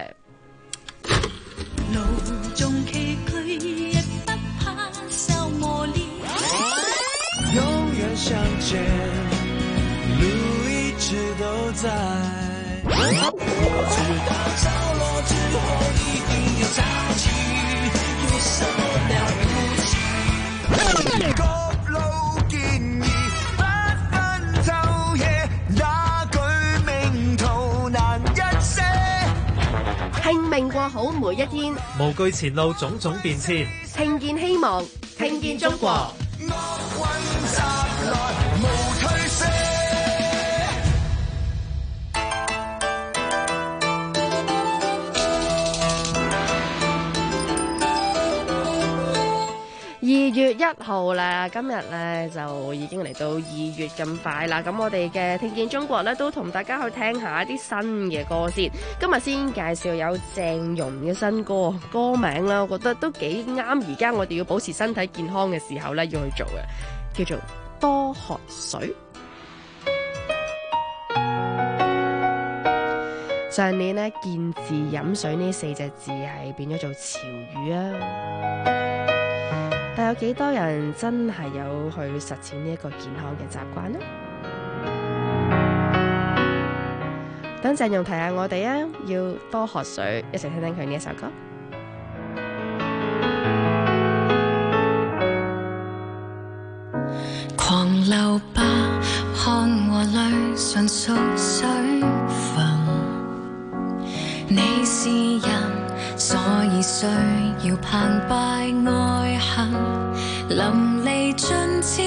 路縱崎嶇，亦不怕受磨練。永遠相見，路一直都在。直到着落之後，一定要站起，要受了不起。各路建議。拼命過過好每一天， 無懼前路種種變遷， 聽見希望，聽見中國。2月1號啦，今日咧就已經嚟到2月咁快啦。咁我哋嘅聽見中國咧都同大家去聽下一啲新嘅歌先。今日先介紹有鄭融嘅新歌，歌名啦，我覺得都幾啱而家我哋要保持身體健康嘅時候咧要去做嘅，叫做多喝水。上年呢，見字飲水呢4隻字係變咗做潮語啊！但有幾多人真係有去實踐呢一個健康嘅習慣呢？等鄭融提下我哋啊，要多喝水，一齊聽聽佢呢一首歌。 狂流吧，汗和淚純屬水分。你是人，所以需要澎湃愛恨，淋漓盡致，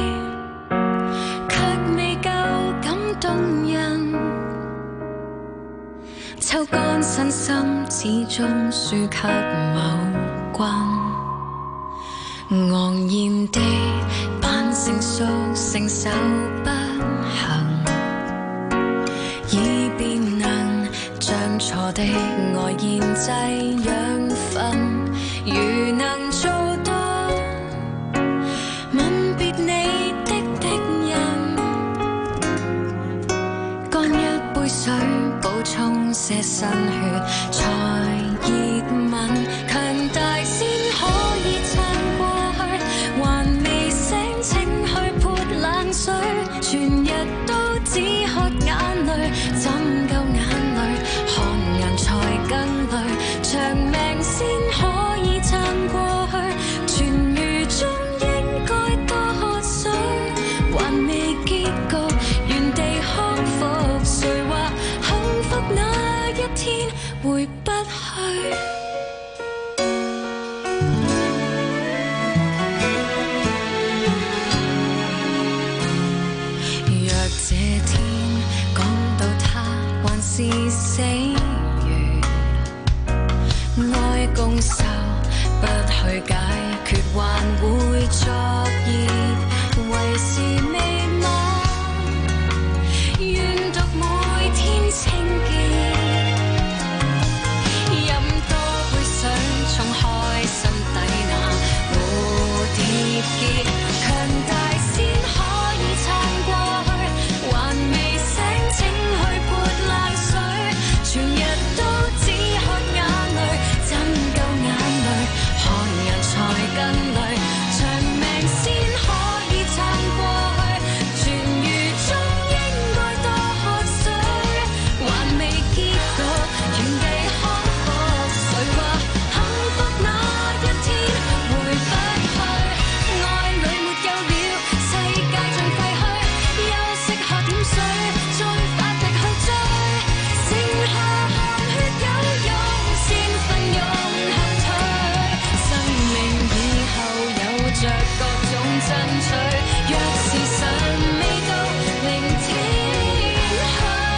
卻未夠感動人。抽乾身心，始終輸給某君，昂然地扮成熟，承受不幸，以便能將錯的愛醃製養分。如能做到吻別你的人，乾一杯水補充些新血才熱吻，強大先可以撐過去，還未醒請去潑冷水，全日都只喝眼淚，怎夠眼淚？看顏才更累，長命先可以撐過去，痊癒中應該多喝水，還未結局，原地康復，誰話幸福那一天回不去？若這天講到他還是死緣，愛共受不去解決，還會作孽，為是未晚，願讀每天清潔，飲多杯水沖開心底那蝴蝶結，強大先可以撐過去，還未醒請去潑冷水，全日都只喝眼淚，怎夠眼淚？看人才更累，長命先可以撐過去，痊癒中應該多喝水，還未結局，原地康復，誰話幸福那一天回不去？愛裏沒有了，世界盡廢墟，休息喝點水，再發力去追，剩下汗血有用，先奮勇後退，生命以後有着各種爭取，若時辰未到，聆聽去，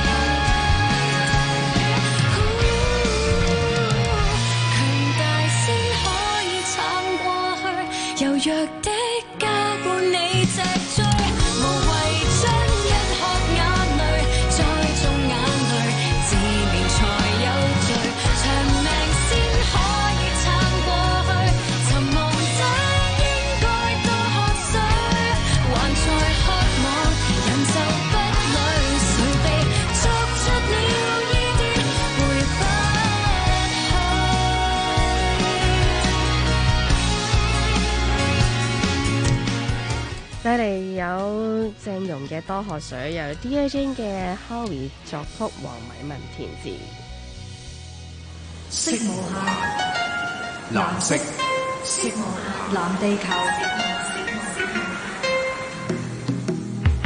強大先可以撐過去，柔弱的家伴你脊椎，無謂將一喝眼淚，再種眼淚，自憐才有罪，長命先可以撐過去，尋夢者應該多喝水，還在渴望人就不累，誰被作出了依啲回不去？ 帶嚟有鄭融嘅多喝水，由 Dear Jane 嘅 Howie 作曲，黃偉文填詞。 色無限， 藍色， 色無限，藍地球。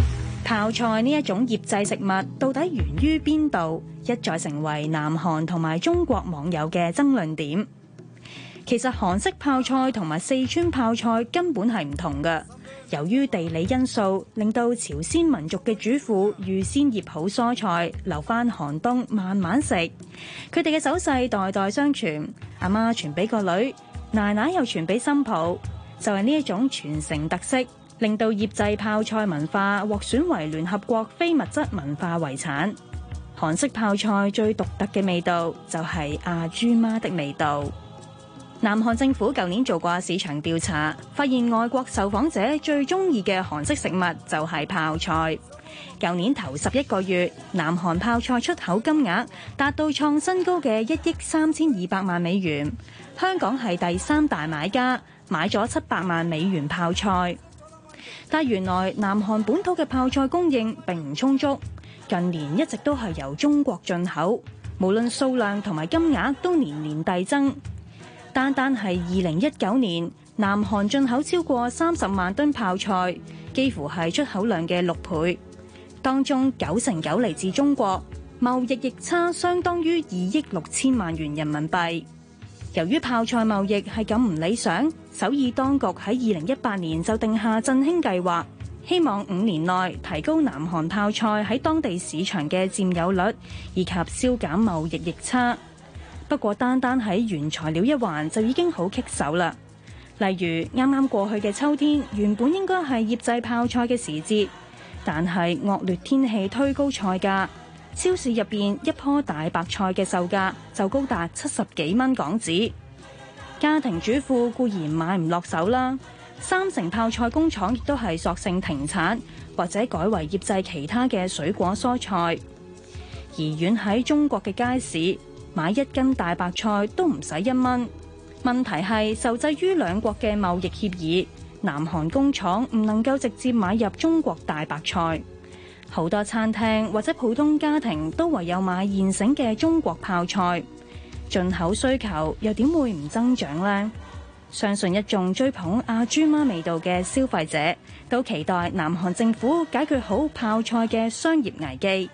泡菜呢一種醃製食物到底源於邊度，一再成為南韓同埋中國網友嘅爭論點。其實韓式泡菜同埋四川泡菜根本係唔同嘅，由於地理因素，令到朝鮮民族嘅主婦預先醃好蔬菜，留返寒冬慢慢食。佢哋嘅手勢代代相傳，阿媽傳俾個女，奶奶又傳俾新抱，就係呢一種傳承特色，令到醃製泡菜文化獲選為聯合國非物質文化遺產。韓式泡菜最獨特嘅味道就係阿豬媽的味道。南韓政府舊年做過市場調查，發現外國受訪者最中意嘅韓式食物就係泡菜。舊年頭11個月，南韓泡菜出口金額達到創新高嘅1億3200萬美元，香港係第3大買家，買咗700萬美元泡菜。但原來南韓本土嘅泡菜供應並唔充足，近年一直都係由中國進口，無論數量同埋金額都年年遞增。單係2019年，南韓進口超過30萬噸泡菜，幾乎係出口量嘅6倍。當中9%嚟自中國，貿易逆差相當於2億6千萬元人民幣。由於泡菜貿易係咁唔理想，首爾當局喺2018年就定下振興計劃，希望5年內提高南韓泡菜喺當地市場嘅佔有率，以及消減貿易逆差。不過單喺原材料一環就已經好棘手啦。例如啱啱過去嘅秋天，原本應該係醃製泡菜嘅時節，但係惡劣天氣推高菜價，超市入邊一棵大白菜嘅售價就高達70幾蚊港紙。家庭主婦固然買唔落手啦，3成泡菜工廠亦都係索性停產，或者改為醃製其他嘅水果蔬菜。而遠喺中國嘅街市，買1斤大白菜都唔使1蚊。問題係受制於兩國嘅貿易協議，南韓工廠唔能夠直接買入中國大白菜，好多餐廳或者普通家庭都唯有買現成嘅中國泡菜。進口需求又點會唔增長呢？相信一眾追捧阿豬媽味道嘅消費者都期待南韓政府解決好泡菜嘅商業危機。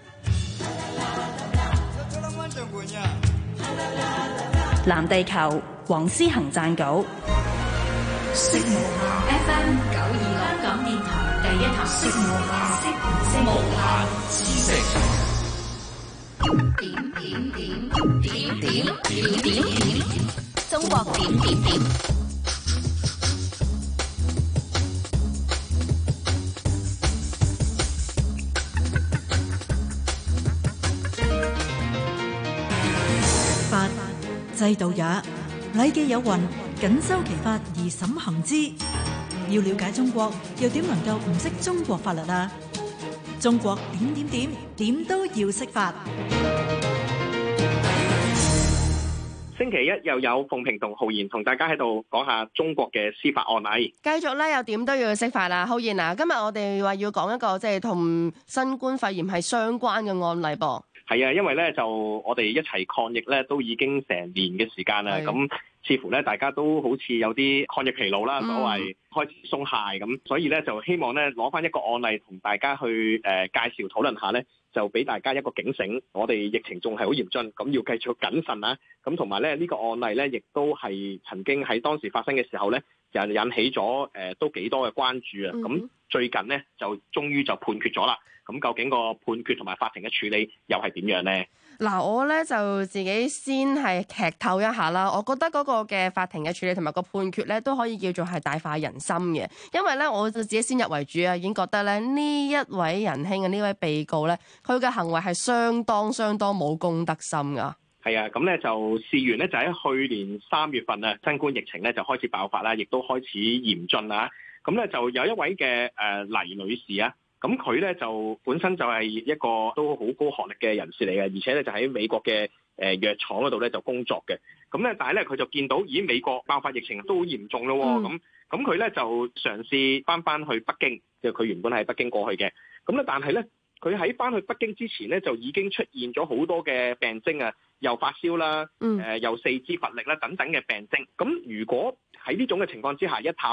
藍地球，黃思恒撰稿。 FM 926香港電台第一台，無限知識。中國點。 法制度也，禮記有云：謹修其法而審行之。要了解中國，又點能夠唔識中國法律啊？中國點都要識法。 星期一又有鳳萍同浩然同大家喺度講下中國嘅司法案例。 繼續咧，又點都要識法啦。浩然啊，今日我哋話要講一個即係同新冠肺炎係相關嘅案例噃。 係啊，因為咧就我哋一齊抗疫咧，都已經成年嘅時間啦。咁似乎咧，大家都好似有啲抗疫疲勞啦，所謂開始鬆懈咁，所以咧就希望咧攞翻一個案例同大家去介紹討論下咧，就俾大家一個警醒。我哋疫情仲係好嚴峻，咁要繼續謹慎啦。咁同埋咧呢個案例咧，亦都係曾經喺當時發生嘅時候咧，就引起咗都幾多嘅關注啊。咁最近咧就終於就判決咗啦。咁究竟個判決同埋法庭嘅處理又係點樣呢？ 嗱，我咧就自己先係劇透一下啦。我覺得嗰個嘅法庭嘅處理同埋個判決咧，都可以叫做係大快人心嘅。因為咧，我就自己先入為主啊，已經覺得咧呢一位仁兄嘅呢位被告咧，佢嘅行為係相當冇公德心噶。 係啊，咁咧就事緣咧就喺去年3月份啊，新冠疫情咧就開始爆發啦，亦都開始嚴峻啦。咁咧就有一位嘅黎女士啊。咁佢咧就本身就係一個都好高學歷嘅人士嚟嘅，而且咧就喺美國嘅藥廠嗰度咧就工作嘅。咁咧，但係咧佢就見到，咦，美國爆發疫情都好嚴重咯。咁佢咧就嘗試翻去北京，即係佢原本喺北京過去嘅。咁咧，但係咧佢喺翻去北京之前咧，就已經出現咗好多嘅病徵啊，又發燒啦，又四肢乏力啦等等嘅病徵。咁如果喺呢種嘅情況之下，一探熱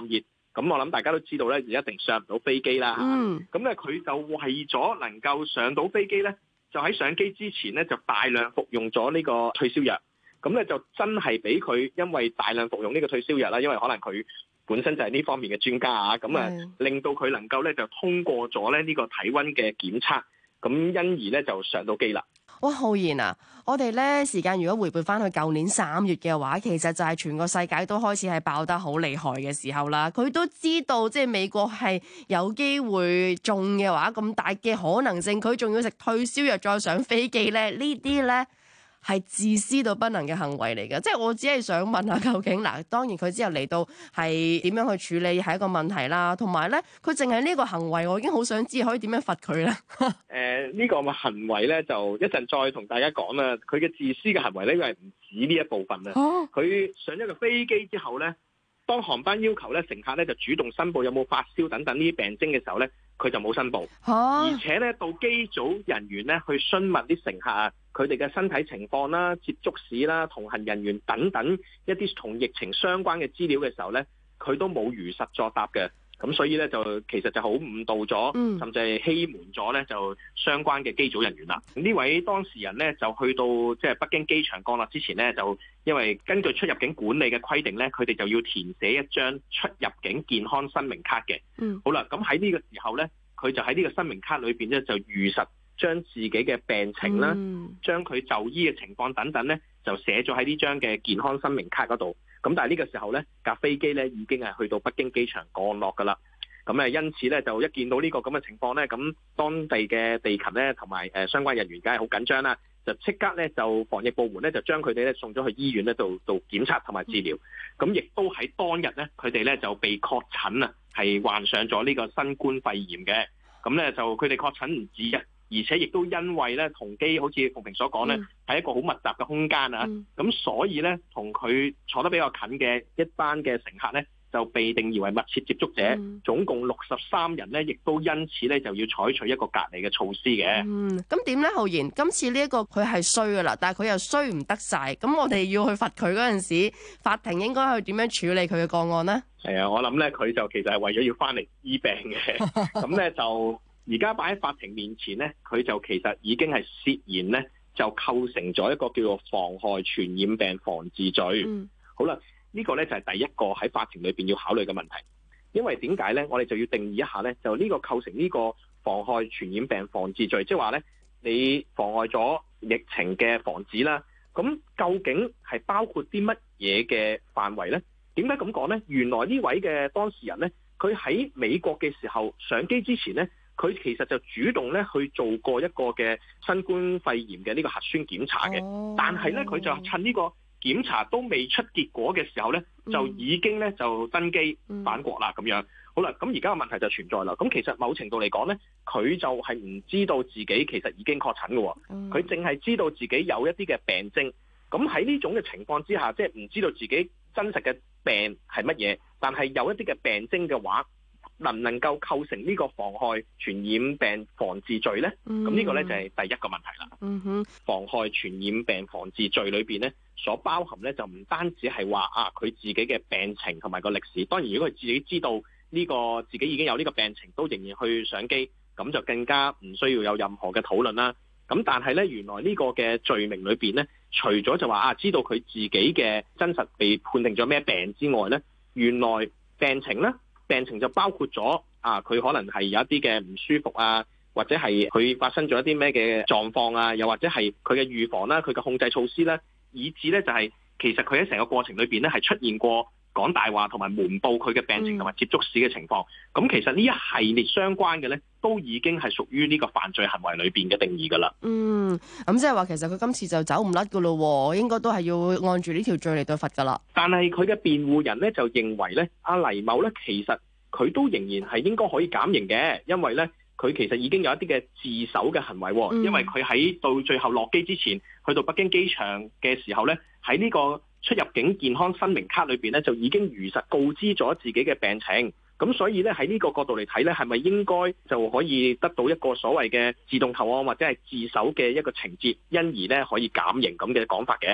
咁我諗大家都知道咧，就一定上唔到飛機啦。咁咧佢就為咗能夠上到飛機咧，就喺上機之前咧就大量服用咗呢個退燒藥。咁咧就真係俾佢因為大量服用呢個退燒藥啦，因為可能佢本身就係呢方面嘅專家啊，咁啊令到佢能夠咧就通過咗咧呢個體溫嘅檢測，咁因而咧就上到機啦。 哇，浩然啊，我哋咧時間如果回撥翻去舊年3月嘅話，其實就係全個世界都開始係爆得好厲害嘅時候啦。佢都知道即係美國係有機會中嘅話，咁大嘅可能性，佢仲要食退燒藥再上飛機咧，呢啲咧係自私到不能嘅行為嚟嘅。即係我只係想問下，究竟嗱，當然佢之後嚟到係點樣去處理係一個問題啦，同埋咧佢淨係呢個行為，我已經好想知可以點樣罰佢咧。 呢個行為咧就一陣再同大家講啦。佢嘅自私嘅行為咧，係唔止呢一部分啦。佢上咗個飛機之後咧，當航班要求咧乘客咧就主動申報有冇發燒等等呢啲病徵嘅時候咧，佢就冇申報。而且咧到機組人員咧去詢問啲乘客啊，佢哋嘅身體情況啦、接觸史啦、同行人員等等一啲同疫情相關嘅資料嘅時候咧，佢都冇如實作答嘅。咁所以咧就其實就好誤導咗，甚至係欺瞞咗咧就相關嘅機組人員啦。呢位當事人咧就去到即係北京機場降落之前咧，就因為根據出入境管理嘅規定咧，佢哋就要填寫一張出入境健康申明卡嘅。好啦，咁喺呢個時候咧，佢就喺呢個申明卡裏邊咧就如實將自己嘅病情啦，將佢就醫嘅情況等等咧，就寫咗喺呢張嘅健康申明卡嗰度。咁但係呢個時候咧，架飛機咧已經係去到北京機場降落㗎啦。咁因此咧就一見到呢個咁嘅情況咧，咁當地嘅地勤咧同埋相關人員梗係好緊張啦，就即刻咧就防疫部門咧就將佢哋咧送咗去醫院咧度檢測同埋治療。咁亦都喺當日咧，佢哋咧就被確診啊，係患上咗呢個新冠肺炎嘅。咁咧就佢哋確診唔止一，而且亦都因為咧同機好似鳳萍所講咧，係一個好密集嘅空間啊，咁所以咧同佢坐得比較近嘅一班嘅乘客咧，就被定義為密切接觸者，總共63人咧，亦都因此咧就要採取一個隔離嘅措施嘅。 咁點咧，浩然？今次呢一個佢係衰噶啦，但係佢又衰唔得晒，咁我哋要去罰佢嗰陣時，法庭應該去點樣處理佢嘅個案呢？ 係啊，我諗咧佢就其實係為咗要翻嚟醫病嘅，咁咧就。而家擺喺法庭面前咧，佢就其實已經係涉嫌咧，就構成咗一個叫做妨害傳染病防治罪。好啦，呢個咧就係第一個喺法庭裏邊要考慮嘅問題。因為點解咧？我哋就要定義一下咧，就呢個構成呢個妨害傳染病防治罪，即係話咧，你妨礙咗疫情嘅防治啦。咁究竟係包括啲乜嘢嘅範圍咧？點解咁講咧？原來呢位嘅當事人咧，佢喺美國嘅時候上機之前咧，佢其實就主動咧去做過一個嘅新冠肺炎嘅呢個核酸檢查嘅，但係咧佢就趁呢個檢查都未出結果嘅時候咧，就已經咧就登機返國啦咁樣。好啦，咁而家個問題就存在啦。咁其實某程度嚟講咧，佢就係唔知道自己其實已經確診嘅，佢淨係知道自己有一啲嘅病徵。咁喺呢種嘅情況之下，即係唔知道自己真實嘅病係乜嘢，但係有一啲嘅病徵嘅話，能唔能夠構成呢個妨害傳染病防治罪呢？咁呢個呢，就係第一個問題啦。妨害傳染病防治罪裏邊呢，所包含呢，就唔單止係話佢自己嘅病情同埋個歷史。當然，如果佢自己知道呢個自己已經有呢個病情，都仍然去上機，咁就更加唔需要有任何嘅討論啦。咁但係呢，原來呢個嘅罪名裏邊呢，除咗就話知道佢自己嘅真實被判定咗咩病之外呢，原來病情呢。病情就包括咗佢可能係有一啲嘅唔舒服啊，或者係佢發生咗一啲咩嘅狀況啊，又或者係佢嘅預防啦、佢嘅控制措施啦，以至咧就係其實佢喺成個過程裏邊咧係出現過講大話同埋瞞報佢嘅病情同埋接觸史嘅情況。咁其實呢一系列相關嘅咧，都已經係屬於呢個犯罪行為裏邊嘅定義㗎啦。 咁即係話其實佢今次就走唔甩㗎咯，應該都係要按住呢條罪嚟對罰㗎啦。 但係佢嘅辯護人咧就認為咧，阿黎某咧其實佢都仍然係應該可以減刑嘅，因為咧佢其實已經有一啲嘅自首嘅行為，因為佢喺到最後落機之前，去到北京機場嘅時候咧，喺呢個出入境健康申明卡裏邊咧就已經如實告知咗自己嘅病情。咁所以咧喺呢個角度嚟睇咧，係咪應該就可以得到一個所謂嘅自動投案或者係自首嘅一個情節，因而咧可以減刑咁嘅講法嘅？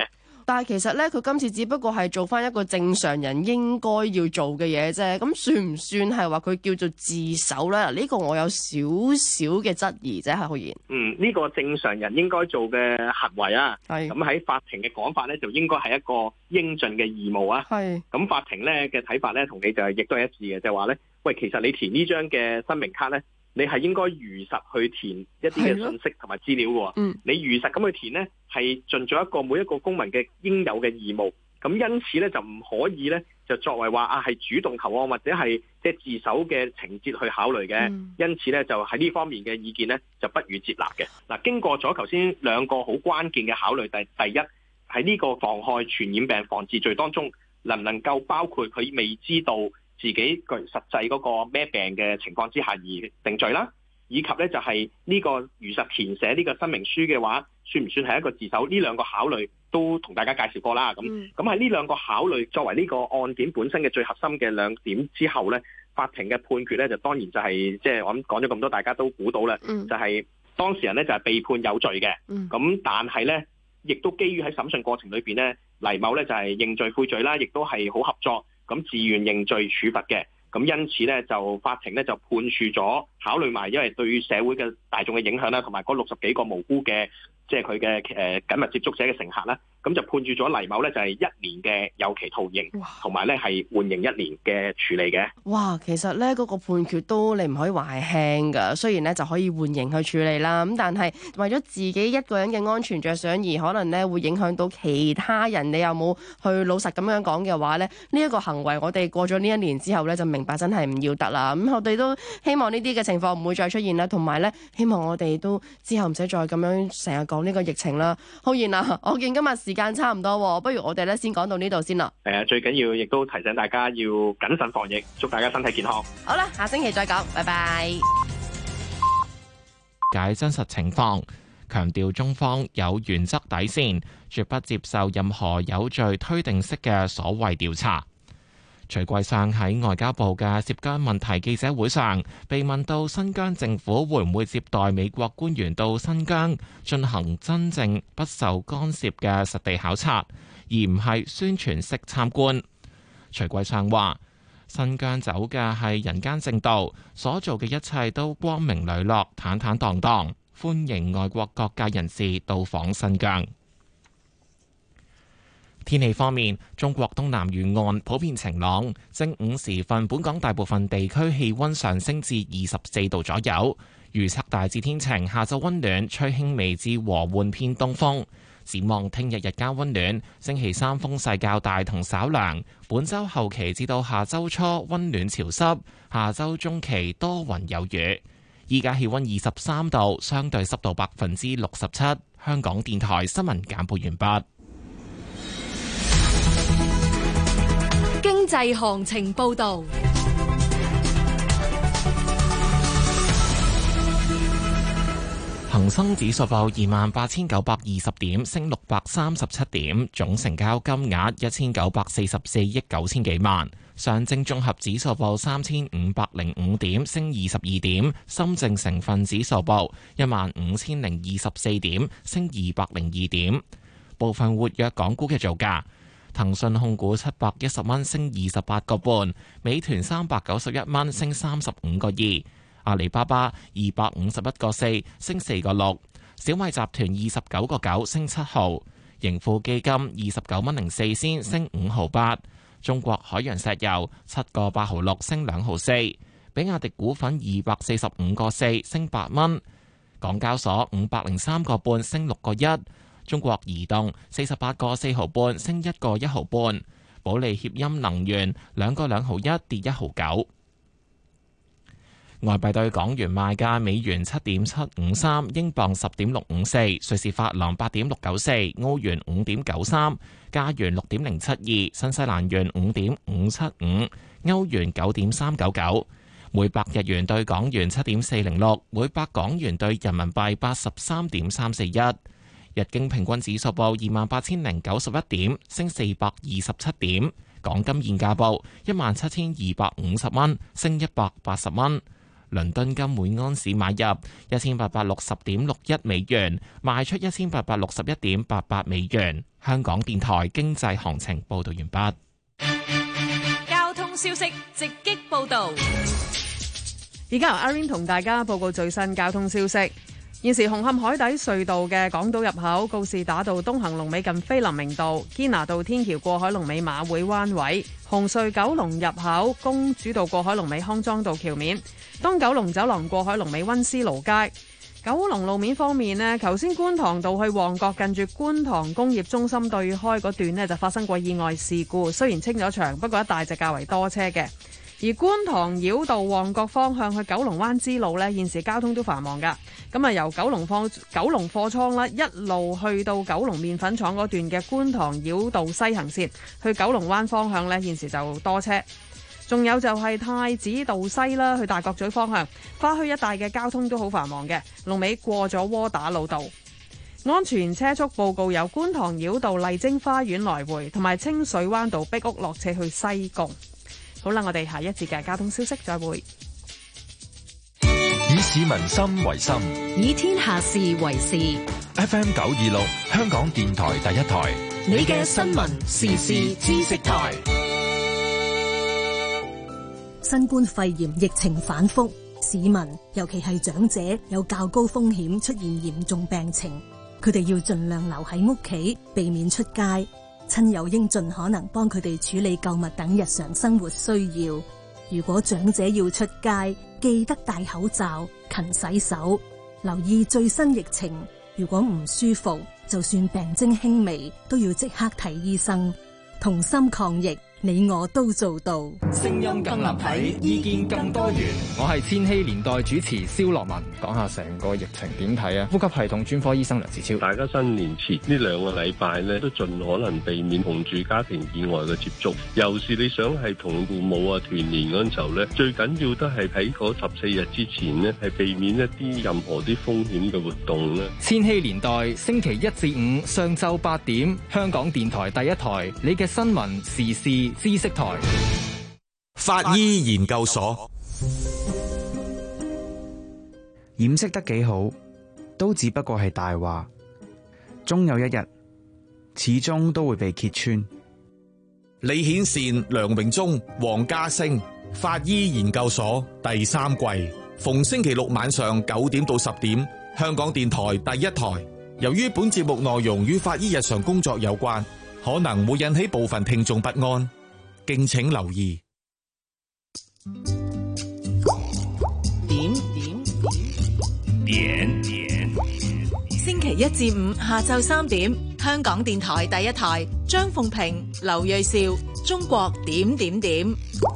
但係其實咧，佢今次只不過係做翻一個正常人應該要做嘅嘢啫。咁算唔算係話佢叫做自首咧？呢個我有少少嘅質疑啫，浩然。 呢個正常人應該做嘅行為啊，咁喺法庭嘅講法咧，就應該係一個應盡嘅義務啊。咁法庭咧嘅睇法咧，同你就亦都係一致嘅，就係話咧，喂，其實你填呢張嘅申明卡咧，你係應該如實去填一啲嘅信息同埋資料嘅。你如實咁去填咧，係盡咗每一個公民嘅應有嘅義務。咁因此咧就唔可以咧就作為話係主動投案或者係即係自首嘅情節去考慮嘅。因此咧就喺呢方面嘅意見咧就不予接納嘅。嗱，經過咗頭先兩個好關鍵嘅考慮，第一喺呢個妨害傳染病防治罪當中，能唔能夠包括佢未知道自己具實際嗰個咩病嘅情況之下而定罪啦，以及咧就係呢個如實填寫呢個聲明書嘅話，算唔算係一個自首？呢兩個考慮都同大家介紹過啦。咁喺呢兩個考慮作為呢個案件本身嘅最核心嘅兩點之後咧，法庭嘅判決咧就當然就係即係我諗講咗咁多，大家都估到啦，就係當事人咧就係被判有罪嘅。咁但係咧，亦都基於喺審訊過程裏邊咧，黎某咧就係認罪悔罪啦，亦都係好合作，咁自願認罪處罰嘅。咁因此咧，就法庭咧就判處咗，考慮埋因為對社會嘅大眾嘅影響啦，同埋嗰60幾個無辜嘅即係佢嘅緊密接觸者嘅乘客啦，咁就判處咗黎某咧就係1年嘅有期徒刑，同埋咧係緩刑1年嘅處理嘅。 哇，其實咧嗰個判決都你唔可以話係輕㗎，雖然咧就可以緩刑去處理啦，咁但係為咗自己一個人嘅安全着想，而可能咧會影響到其他人，你有冇去老實咁樣講嘅話咧，呢一個行為我哋過咗呢1年之後咧就明白真係唔要得啦。咁我哋都希望呢啲嘅情況唔會再出現啦，同埋咧希望我哋都之後唔使再咁樣成日講呢個疫情啦。浩然啊，我見今日時間差唔多，不如我哋咧先講到呢度先啦。 最緊要亦都提醒大家要謹慎防疫，祝大家身體健康。 好啦，下星期再講，拜拜。 解真實情況，強調中方有原則底線，絕不接受任何有罪推定式嘅所謂調查。徐貴相喺外交部嘅涉疆問題記者會上，被問到新疆政府會唔會接待美國官員到新疆進行真正不受干涉嘅實地考察，而唔係宣傳式參觀。徐貴相話：新疆走嘅係人間正道，所做嘅一切都光明磊落、坦坦蕩蕩，歡迎外國各界人士到訪新疆。天氣方面，中國東南沿岸普遍晴朗。正午時分，本港大部分地區氣溫上升至24度左右。預測大致天晴，下晝溫暖，吹輕微至和緩偏東風。展望聽日日間溫暖，星期三風勢較大同稍涼。本週後期至到下週初溫暖潮濕，下週中期多雲有雨。依家氣溫23度，相對濕度67%。香港電台新聞簡報完畢。 經濟行情報道， 恒生指數報28,920點，升637點，總成交金額1944億9千幾萬。上證綜合指數報3505點，升22點。深證成分指數報15,024點，升202點。部分活躍港股嘅造價。騰訊控股710蚊升28個半，美團391蚊升35個2，阿里巴巴251個4升4個6，小米集團29個9升7毫，盈富基金29蚊04仙升5毫8，中國海洋石油7個8毫6升2毫4，比亞迪股份245個4升8蚊，港交所503個半升6個1。中國移動48個4毫半升1個1毫半，保利協鑫能源2個2毫1跌1毫9。外幣對港元賣價：美元7.753，英鎊10.654，瑞士法郎8.694，澳元5.93，加元6.072，新西蘭元5.575，歐元9.399，每百日元對港元7.406，每百港元對人民幣83.341。日經平均指數報28,091點，升427點。港金現價報17,250蚊，升180蚊。 倫敦金每盎司買入1860.61美元，賣出1861.88美元。香港電台經濟行情報道完畢。 交通消息直擊報道。 而家由阿 Rain 同大家報告最新交通消息。現時紅磡海底隧道嘅港島入口告士打道東行龍尾近菲林明道，堅拿道天橋過海龍尾馬會灣位，紅隧九龍入口公主道過海龍尾康莊道橋面，東九龍走廊過海龍尾溫思勞街。九龍路面方面呢，頭先觀塘道去旺角近住觀塘工業中心對開嗰段呢，就發生過意外事故，雖然清咗場，不過一帶就較為多車嘅。而觀塘繞道旺角方向去九龍灣支路呢，現時交通都繁忙噶。咁啊，由九龍貨倉啦，一路去到九龍麵粉廠嗰段嘅觀塘繞道西行線去九龍灣方向呢，現時就多車。仲有就係太子道西啦，去大角咀方向花墟一帶嘅交通都好繁忙嘅，龍尾過咗窩打老道。安全車速報告有觀塘繞道麗晶花園來回，同埋清水灣道壁屋落斜去西貢。好啦，我哋下一節嘅交通消息再會。 以市民心為心， 以天下事為事。 FM 926，香港電台第一台， 你嘅新聞時事知識台。 新冠肺炎疫情反覆，市民尤其係長者有較高風險出現嚴重病情，佢哋要盡量留喺屋企，避免出街。親友應盡可能幫佢哋處理購物等日常生活需要。如果長者要出街，記得戴口罩、勤洗手，留意最新疫情。如果唔舒服，就算病徵輕微，都要即刻睇醫生。同心抗疫，你我都做到。 聲音更立體，意見更多元。 我係千禧年代主持蕭樂文，講下成個疫情點睇啊？呼吸系統專科醫生梁子超， 大家新年前呢2個禮拜咧，都盡可能避免同住家庭以外嘅接觸。尤其是你想係同父母啊團年嗰陣時候咧，最緊要都係喺嗰14日之前呢，係避免一啲任何啲風險嘅活動咧。 千禧年代星期1至5上晝8點，香港電台第一台，你嘅新聞時事知識台。 法醫研究所掩飾得幾好，都只不過係大話，終有一日，始終都會被揭穿。 李顯善、梁榮忠、黃家星，法醫研究所第3季，逢星期6晚上9點到10點，香港電台第一台。由於本節目內容與法醫日常工作有關，可能會引起部分聽眾不安，敬請留意。 點星期1至5下晝3點，香港電台第一台，張鳳平、劉銳紹，中國點點點。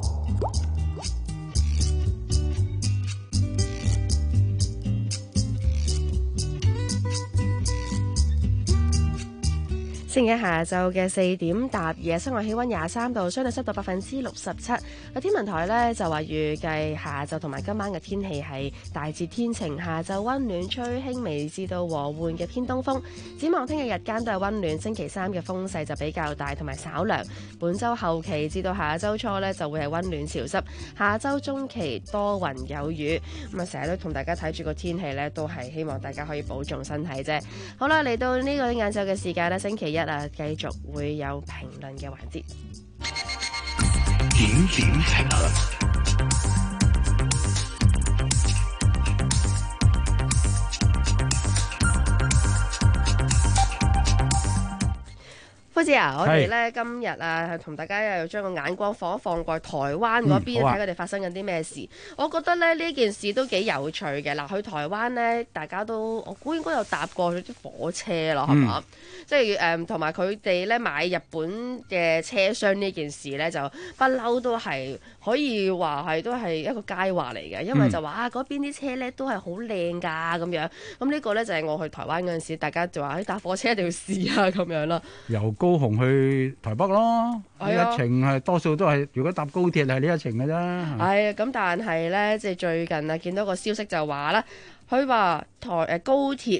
星期一下晝嘅4點踏夜，室外氣溫23度，相對濕度67%。天文台呢就話預計下晝同埋今晚嘅天氣係大致天晴，下晝溫暖，吹輕微至到和緩嘅偏東風。展望聽日日間都係溫暖，星期3嘅風勢就比較大同埋稍涼。本週後期至到下週初呢就會係溫暖潮濕，下週中期多雲有雨。咁啊，成日都同大家睇住個天氣呢，都係希望大家可以保重身體啫。好啦，嚟到呢個晏晝嘅時間呢，星期一繼續會有評論嘅環節。 點點評論。 夫子啊，我哋咧今日啊，同大家又將個眼光放一放過去台灣嗰邊，睇佢哋發生緊啲咩事。我覺得咧呢件事都幾有趣嘅。嗱，去台灣咧，大家都我估應該有搭過啲火車咯，係嘛？即係同埋佢哋咧買日本嘅車廂呢件事咧，就不嬲都係可以話係都係一個佳話嚟嘅，因為就話嗰邊啲車咧都係好靚㗎咁樣。咁呢個咧就係我去台灣嗰陣時，大家就話搭火車一定要試下咁樣啦。 高雄去台北咯，呢一程係多數都係，如果搭高鐵係呢一程嘅啫。 係啊，咁但係咧，即係最近啊，見到個消息就話咧，佢話高鐵啊，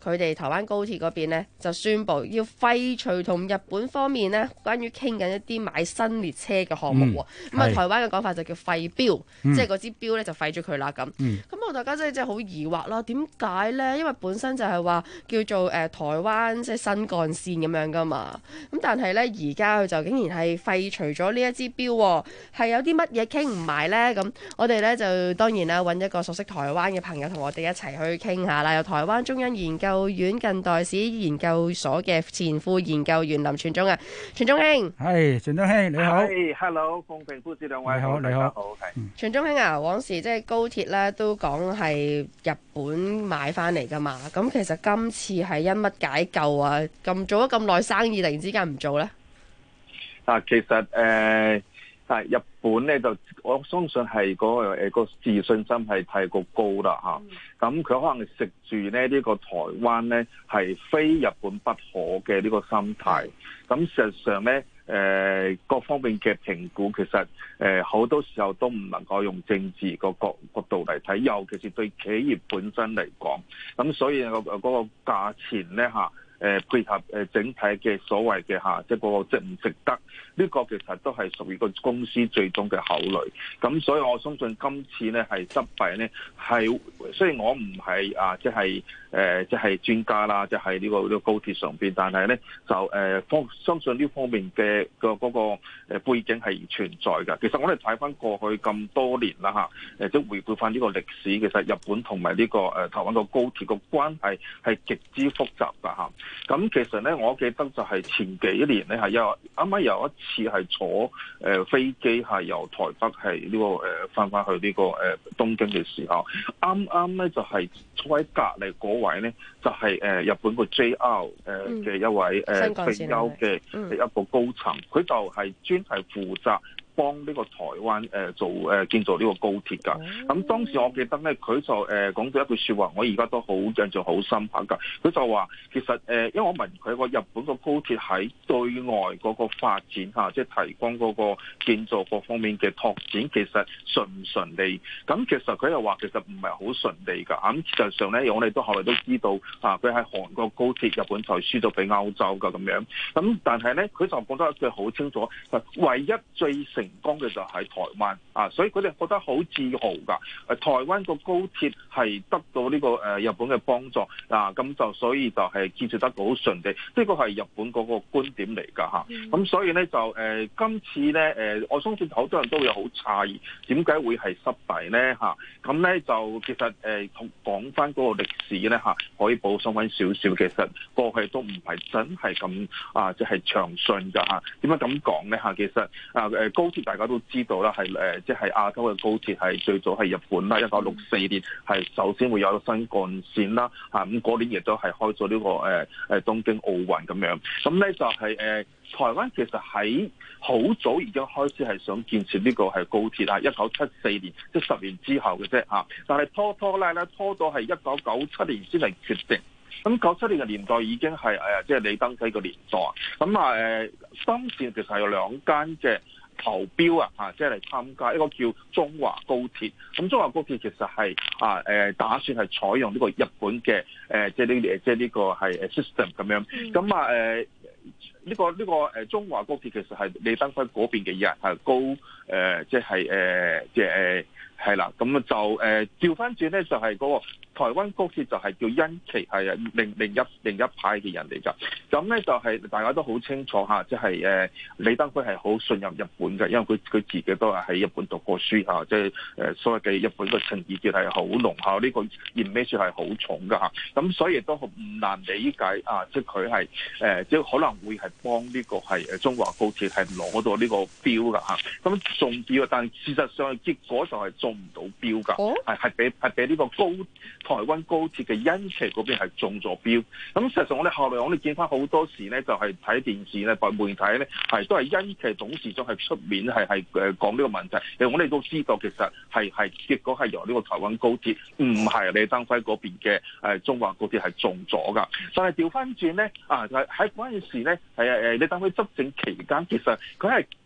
佢哋台灣高鐵嗰邊呢就宣布要廢除同日本方面呢關於傾緊一啲買新列車嘅項目喎。咁啊，台灣嘅講法就叫廢標，即係嗰支標呢就廢咗佢啦咁。咁我大家真係好疑惑啦，點解呢？因為本身就係話叫做台灣即係新幹線咁樣噶嘛。咁但係呢，而家佢就竟然係廢除咗呢一支標，係有啲乜嘢傾唔埋呢？咁我哋呢就當然啦揾一個熟悉台灣嘅朋友同我哋一齊去傾下啦。有台灣中央研究院近代史研究所嘅前副研究員林泉忠啊，泉忠兄， 係泉忠兄你好。 Hello， 鳳平夫子兩位好，你好。 泉忠兄啊，往時即係高鐵咧都講係日本買翻嚟噶嘛，咁其實今次係因乜解救啊？咁做咗咁耐生意，突然之間唔做咧？ 其實日本咧就我相信係個自信心係太過高啦嚇，咁佢可能食住呢個台灣咧係非日本不可嘅呢個心態，咁事實上咧各方面嘅評估其實好多時候都唔能夠用政治個角度嚟睇，尤其是對企業本身嚟講，咁所以嗰個價錢咧嚇。配合整體嘅所謂嘅即係個值唔值得，呢個其實都係屬於個公司最終嘅考慮。咁所以我相信今次呢係失敗呢係，雖然我唔係即係專家啦，即係呢個高鐵上邊，但係呢就相信呢方面嘅嗰個背景係存在㗎。其實我哋睇翻過去咁多年啦即係回顧翻呢個歷史，其實日本同埋呢個台灣個高鐵個關係係極之複雜㗎嚇。咁其實咧，我記得就係前幾年咧，係啱啱有一次係坐飛機係由台北係呢個翻返去呢個東京嘅時候，啱咧就係坐喺隔離嗰位咧，就係日本個 JR 嘅一位退休嘅一個高層，佢就係專係負責幫呢個台灣做建造呢個高鐵㗎。咁當時我記得咧，佢就講咗一句説話，我而家都好印象好深刻㗎。佢就話其實因為我問佢個日本個高鐵喺對外嗰個發展即係提供嗰個建造各方面嘅拓展，其實順唔順利？咁其實佢又話其實唔係好順利㗎。咁事實上咧，我哋都後來都知道佢喺韓國高鐵日本就輸咗俾歐洲㗎咁樣。咁但係咧，佢就覺得一句好清楚，唯一最成功嘅就係台灣所以佢哋覺得好自豪㗎。台灣個高鐵係得到呢個日本嘅幫助咁就所以就係建設得好順利，呢個係日本嗰個觀點嚟㗎咁所以咧就今次咧我相信好多人都會有好詫異，點解會係失敗咧咁咧就其實講翻嗰個歷史咧可以補充翻少少，其實過去都唔係真係咁即係暢順㗎點解咁講咧其實高鐵大家都知道啦，係即係亞洲嘅高鐵係最早係日本啦，1964年係首先會有新幹線啦咁嗰年亦都係開咗呢個東京奧運咁樣，咁咧就係台灣其實喺好早已經開始係想建設呢個係高鐵1974年即係10年之後嘅啫但係拖拉拖到係1997年先係決定。咁97年嘅年代已經係即係李登輝個年代咁當時其實係有兩間嘅投標即係嚟參加，一個叫中華高鐵。咁中華高鐵其實係打算係採用呢個日本嘅即係呢個係 system 咁樣。咁呢個中華高鐵其實係李登輝嗰邊嘅人係高即係係啦。咁就調翻轉咧，就係嗰個台灣高鐵就係叫殷琦，係另一派嘅人嚟㗎。咁咧就係大家都好清楚即係李登輝係好信任日本嘅，因為佢自己都係喺日本讀過書即係所謂嘅日本嘅情意結係好濃呢個 image 係好重㗎咁所以都唔難理解即係佢係即係可能會係幫呢個係中華高鐵係攞到呢個標㗎咁中標，但事實上結果就係中唔到標㗎，係俾呢個台灣高鐵嘅殷琦嗰邊係中咗標。咁實際上我哋後來我哋見翻好多時咧，就係睇電視咧、媒體咧，係都係殷琦董事長係出面係講呢個問題。其實我哋都知道其實係結果係由呢個台灣高鐵，唔係李登輝嗰邊嘅中華高鐵係中咗㗎。但係調翻轉咧喺嗰陣時咧，李登輝執政期間，其實佢係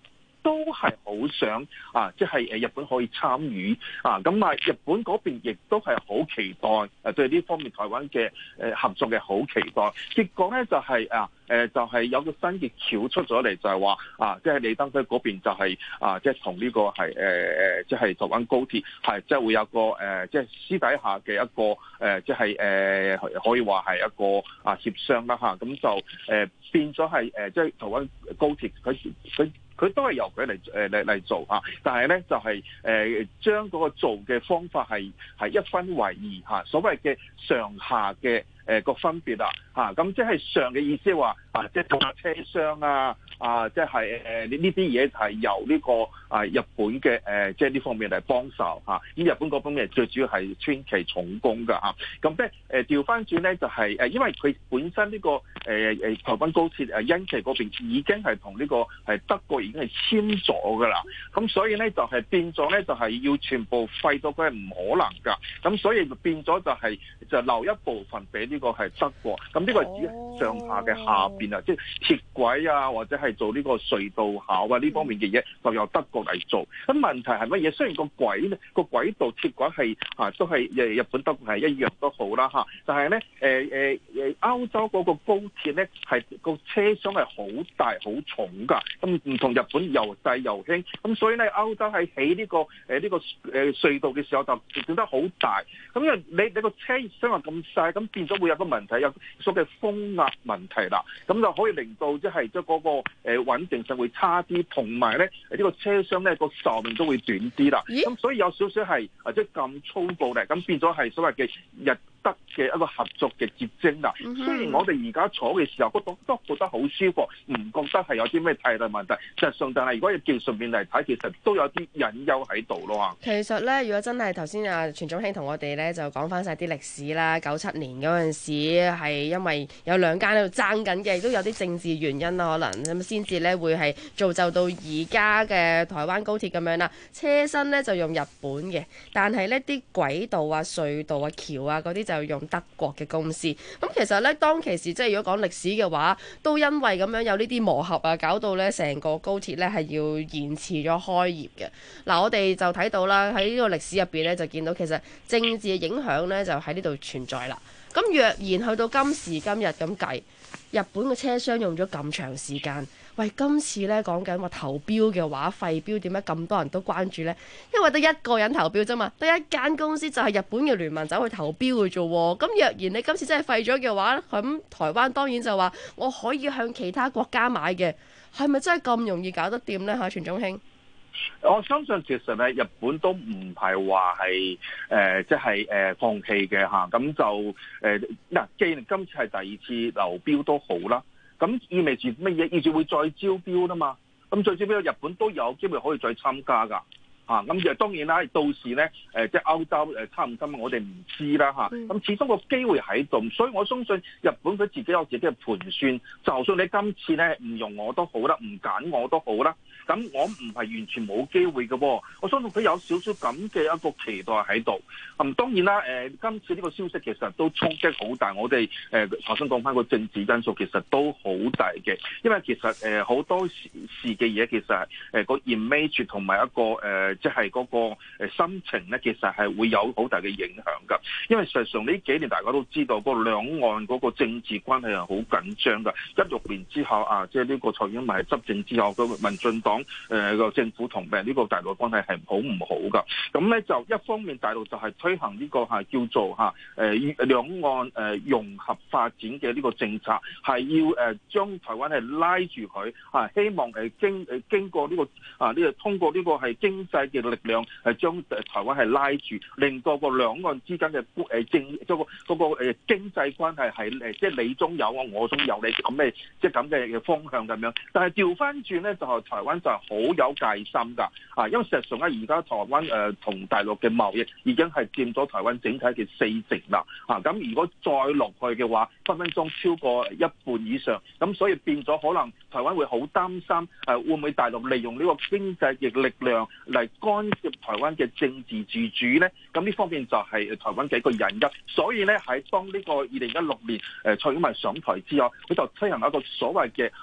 都係好想即係日本可以參與咁日本嗰邊亦都係好期待對呢方面台灣嘅合作嘅好期待。結果咧就係就係有個新嘅橋出咗嚟，就係話即係李登輝嗰邊就係即係同呢個係即係台灣高鐵係即係會有個即係私底下嘅一個即係可以話係一個協商啦嚇，咁就變咗係即係台灣高鐵佢都係由佢嚟做但係咧就係將嗰個做嘅方法係一分為二所謂嘅上下嘅個分別咁即係上嘅意思係話即係車廂即係呢啲嘢係由呢個日本嘅即係呢方面嚟幫手咁日本嗰方面最主要係川崎重工㗎咁咧調翻轉咧就係因為佢本身呢個台灣高鐵因崎嗰邊已經係同呢個係德國已經係簽咗㗎啦，咁所以咧就係變咗咧就係要全部廢咗佢係唔可能㗎，咁所以就變咗就留一部分俾呢個係德國，咁呢個係指上下嘅下邊即係鐵軌或者係做呢個隧道考呢方面嘅嘢就由德國嚟做。咁問題係乜嘢？雖然個軌道鐵軌係都係日本德國係一樣都好啦但係咧歐洲嗰個高鐵咧係個車廂係好大好重㗎，咁唔同日本又細又輕，咁所以咧歐洲喺起呢個隧道嘅時候就整得好大，咁因為你個車廂話咁細，咁變咗會有個問題，有所謂風壓問題啦，咁就可以令到即係嗰個穩定性會差啲，同埋咧呢個車廂咧個壽命都會短啲啦。咁所以有少少係即係咁粗暴咧，咁變咗係所謂嘅日德嘅一個合作嘅結晶啦。雖然我哋而家坐嘅時候都覺得好舒服，唔覺得係有啲咩太大問題。實際上，但係如果要技術面嚟睇，其實都有啲隱憂喺度咯。 其實咧，如果真係頭先全總兄同我哋咧就講翻晒啲歷史啦，97年嗰陣時係因為有兩間喺度爭緊嘅，亦都有啲政治原因啦，可能咁先至咧會係造就到而家嘅台灣高鐵咁樣啦。車身咧就用日本嘅，但係呢啲軌道隧道橋嗰啲就用德國嘅公司。咁其實咧當其時即係如果講歷史嘅話，都因為咁樣有呢啲磨合搞到咧成個高鐵咧係要延遲咗開業嘅。嗱，我哋就睇到啦，喺呢個歷史入邊咧就見到其實政治嘅影響咧就喺呢度存在啦。咁若然去到今時今日咁計，日本嘅車廂用咗咁長時間，喂，今次咧講緊話投標嘅話，廢標點解咁多人都關注呢？因為得一個人投標啫嘛，得一間公司就係日本嘅聯盟走去投標嘅啫喎。咁若然你今次真係廢咗嘅話，咁台灣當然就話我可以向其他國家買嘅，係咪真係咁容易搞得掂呢？全總兄， 我相信其實咧，日本都唔係話係即係放棄嘅咁就既然今次係第二次流標都好啦，咁意味住乜嘢？意味住會再招標啦嘛。咁再招標，日本都有機會可以再參加㗎。咁就當然啦，到時咧即係歐洲參唔參加，我哋唔知啦咁始終個機會喺度，所以我相信日本佢自己有自己嘅盤算。就算你今次咧唔用我都好啦，唔揀我都好啦，咁我唔係完全冇機會嘅喎。我相信佢有少少咁嘅一個期待喺度。當然啦，今次呢個消息其實都衝擊好大。我哋頭先講翻個政治因素，其實都好大嘅，因為其實好多時嘅嘢其實係個 image 同埋一個即係嗰個心情咧，其實係會有好大嘅影響㗎。因為實際上呢幾年大家都知道，個兩岸嗰個政治關係係好緊張㗎。16年之後即係呢個蔡英文係執政之後，個民進黨個政府同呢個大陸關係係好唔好㗎？咁咧就一方面大陸就係推行呢個係叫做兩岸融合發展嘅呢個政策，係要將台灣係拉住佢希望經過呢個通過呢個係經濟嘅力量係將台灣係拉住，令到個兩岸之間嘅嗰個經濟關係係即係你中有我中有你咁嘅即係咁嘅方向咁樣。但係調翻轉咧，就係台灣就係好有戒心㗎因為事實上咧，而家台灣同大陸嘅貿易已經係佔咗台灣整體嘅40%啦咁如果再落去嘅話，分分鐘超過一半以上。咁所以變咗可能台灣會好擔心會唔會大陸利用呢個經濟嘅力量嚟干涉台灣嘅政治自主咧？咁呢方面就係台灣嘅一個隱憂。所以咧喺當呢個2016年蔡英文上台之後，佢就推行一個所謂嘅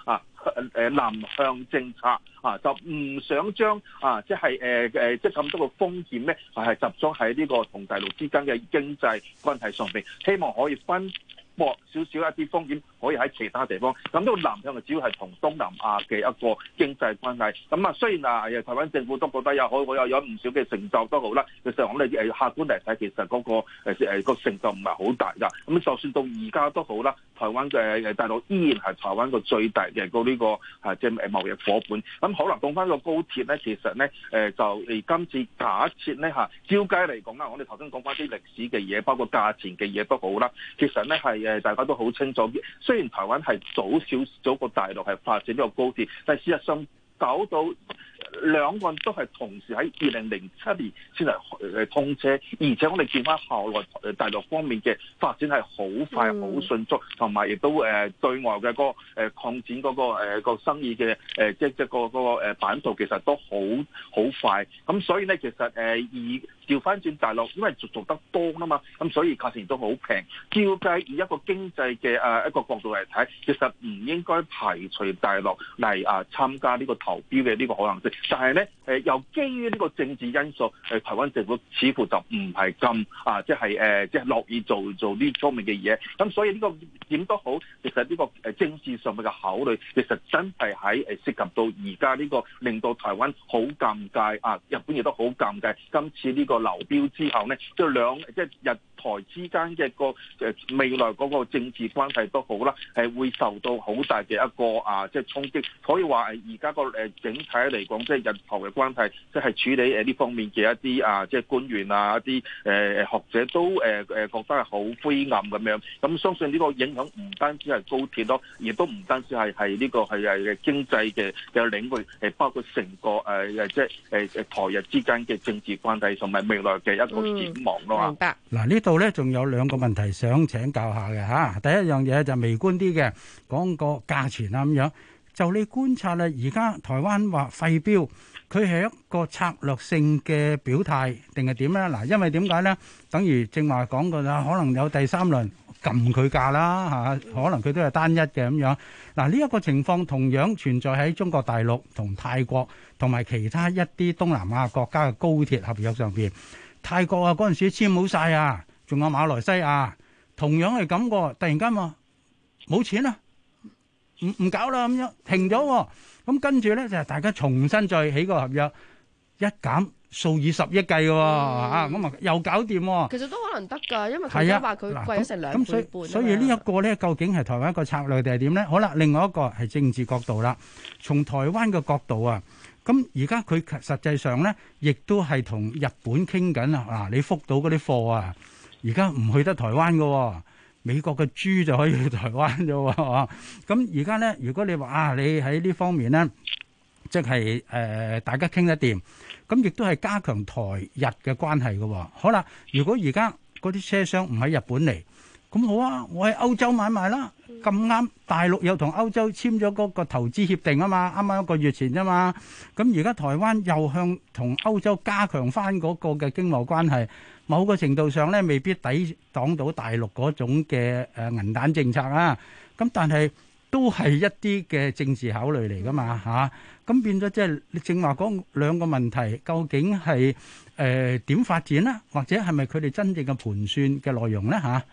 南向政策啊，就唔想將即係即係咁多個風險咧係集中喺呢個同大陸之間嘅經濟關係上邊，希望可以分薄少少一啲風險，可以喺其他地方。咁呢個南向就主要係同東南亞嘅一個經濟關係。咁雖然台灣政府都覺得有唔少嘅成就都好啦，其實我哋客觀嚟睇，其實嗰個成就唔係好大㗎。咁就算到而家都好啦，台灣嘅大陸依然係台灣個最大嘅呢個即係貿易夥伴。咁可能講翻個高鐵咧，其實咧就今次假設咧照計嚟講啦，我哋頭先講翻啲歷史嘅嘢，包括價錢嘅嘢都好啦，其實咧係大家都好清楚，雖然台灣係早過大陸係發展呢個高鐵，但係事實上搞到兩岸都係同時喺2007年先係通車，而且我哋見翻後來大陸方面嘅發展係好快好迅速，同埋亦都對外嘅個擴展嗰個生意嘅即係個版圖其實都好快。咁所以咧其實調翻轉大陸，因為做得多啦嘛，咁所以價錢都好平。照計以一個經濟嘅一個角度嚟睇，其實唔應該排除大陸嚟參加呢個投標嘅呢個可能性。但係咧又基於呢個政治因素，台灣政府似乎就唔係咁即係樂意做呢方面嘅嘢。咁所以呢個點都好，其實呢個政治上面嘅考慮，其實真係喺涉及到而家呢個令到台灣好尷尬日本亦都好尷尬。今次呢個流標之後呢，即係日台之間嘅未來嗰個政治關係都好啦，係會受到好大嘅一個即係衝擊。可以話而家個整體嚟講，即係日台嘅關係，即係處理呢方面嘅一啲即係官員一啲學者都覺得係好灰暗咁樣。咁相信呢個影響唔單止係高鐵咯，亦都唔單止係呢個係經濟嘅領域，包括成個即係台日之間嘅政治關係同埋未來嘅一個展望咯。 明白。 嗱，呢度咧仲有兩個問題想請教下嘅嚇。第一樣嘢就微觀啲嘅，講個價錢啊咁樣。就你觀察咧，而家台灣話廢標，佢係一個策略性嘅表態定係點咧？嗱，因為點解咧？等於正話講過啦，可能有第三輪撳佢價啦嚇，可能佢都係單一嘅咁樣。嗱，呢一個情況同樣存在喺中國大陸同泰國同埋其他一啲東南亞國家嘅高鐵合約上邊。泰國嗰陣時簽好晒啊，仲有馬來西亞同樣係咁個，突然間話冇錢啦，唔搞啦咁樣停咗。咁跟住咧就係大家重新再起個合約，一減數以十億計嘅咁又搞掂。 其實都可能得㗎，因為佢都話佢貴咗成2倍半。 所以呢一個咧，究竟係台灣一個策略定係點咧？好啦，另外一個係政治角度啦。從台灣嘅角度啊，咁而家佢實際上咧，亦都係同日本傾緊啊！嗱，你覆到嗰啲貨啊，而家唔去得台灣嘅，美國嘅豬就可以去台灣啫喎。咁而家咧，如果你話你喺呢方面咧，即係大家傾得掂，咁亦都係加強台日嘅關係嘅。好啦，如果而家嗰啲車廂唔喺日本嚟，咁好啊，我喺歐洲買賣啦。咁啱大陸又同歐洲簽咗嗰個投資協定啊嘛，啱啱1個月前啫嘛。咁而家台灣又向同歐洲加強翻嗰個嘅經貿關係，某個程度上咧未必抵擋到大陸嗰種嘅銀彈政策啊。咁但係都係一啲嘅政治考慮嚟噶嘛嚇。咁變咗即係你正話講兩個問題，究竟係點發展啦，或者係咪佢哋真正嘅盤算嘅內容咧嚇？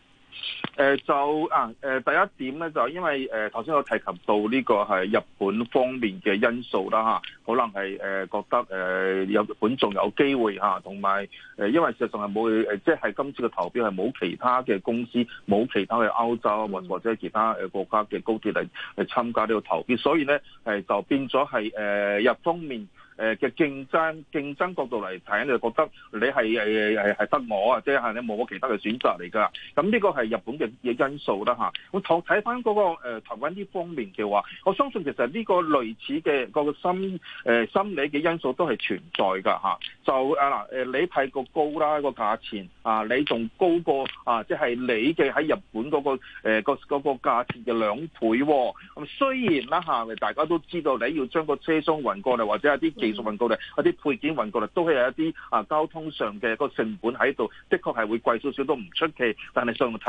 第一點咧就因為頭先我提及到呢個係日本方面嘅因素啦嚇，可能係覺得日本仲有機會嚇，同埋因為事實上係冇即係今次嘅投標係冇其他嘅公司，冇其他嘅歐洲或者其他國家嘅高鐵嚟參加呢個投標，所以咧就變咗係日方面嘅競爭角度嚟睇，你就覺得你係得我啊，即係你冇我其他嘅選擇嚟㗎。咁呢個係日本嘅因素啦嚇。我睇翻嗰個台灣呢方面嘅話，我相信其實呢個類似嘅個心理嘅因素都係存在㗎嚇。就你太過高啦個價錢你仲高過即係你嘅喺日本嗰個價錢嘅2倍喎。咁雖然啦嚇，大家都知道你要將個車廂運過嚟，或者係啲技術運過嚟，一啲配件運過嚟，都係有一啲交通上嘅個成本喺度，的確係會貴少少都唔出奇。但係實在太貴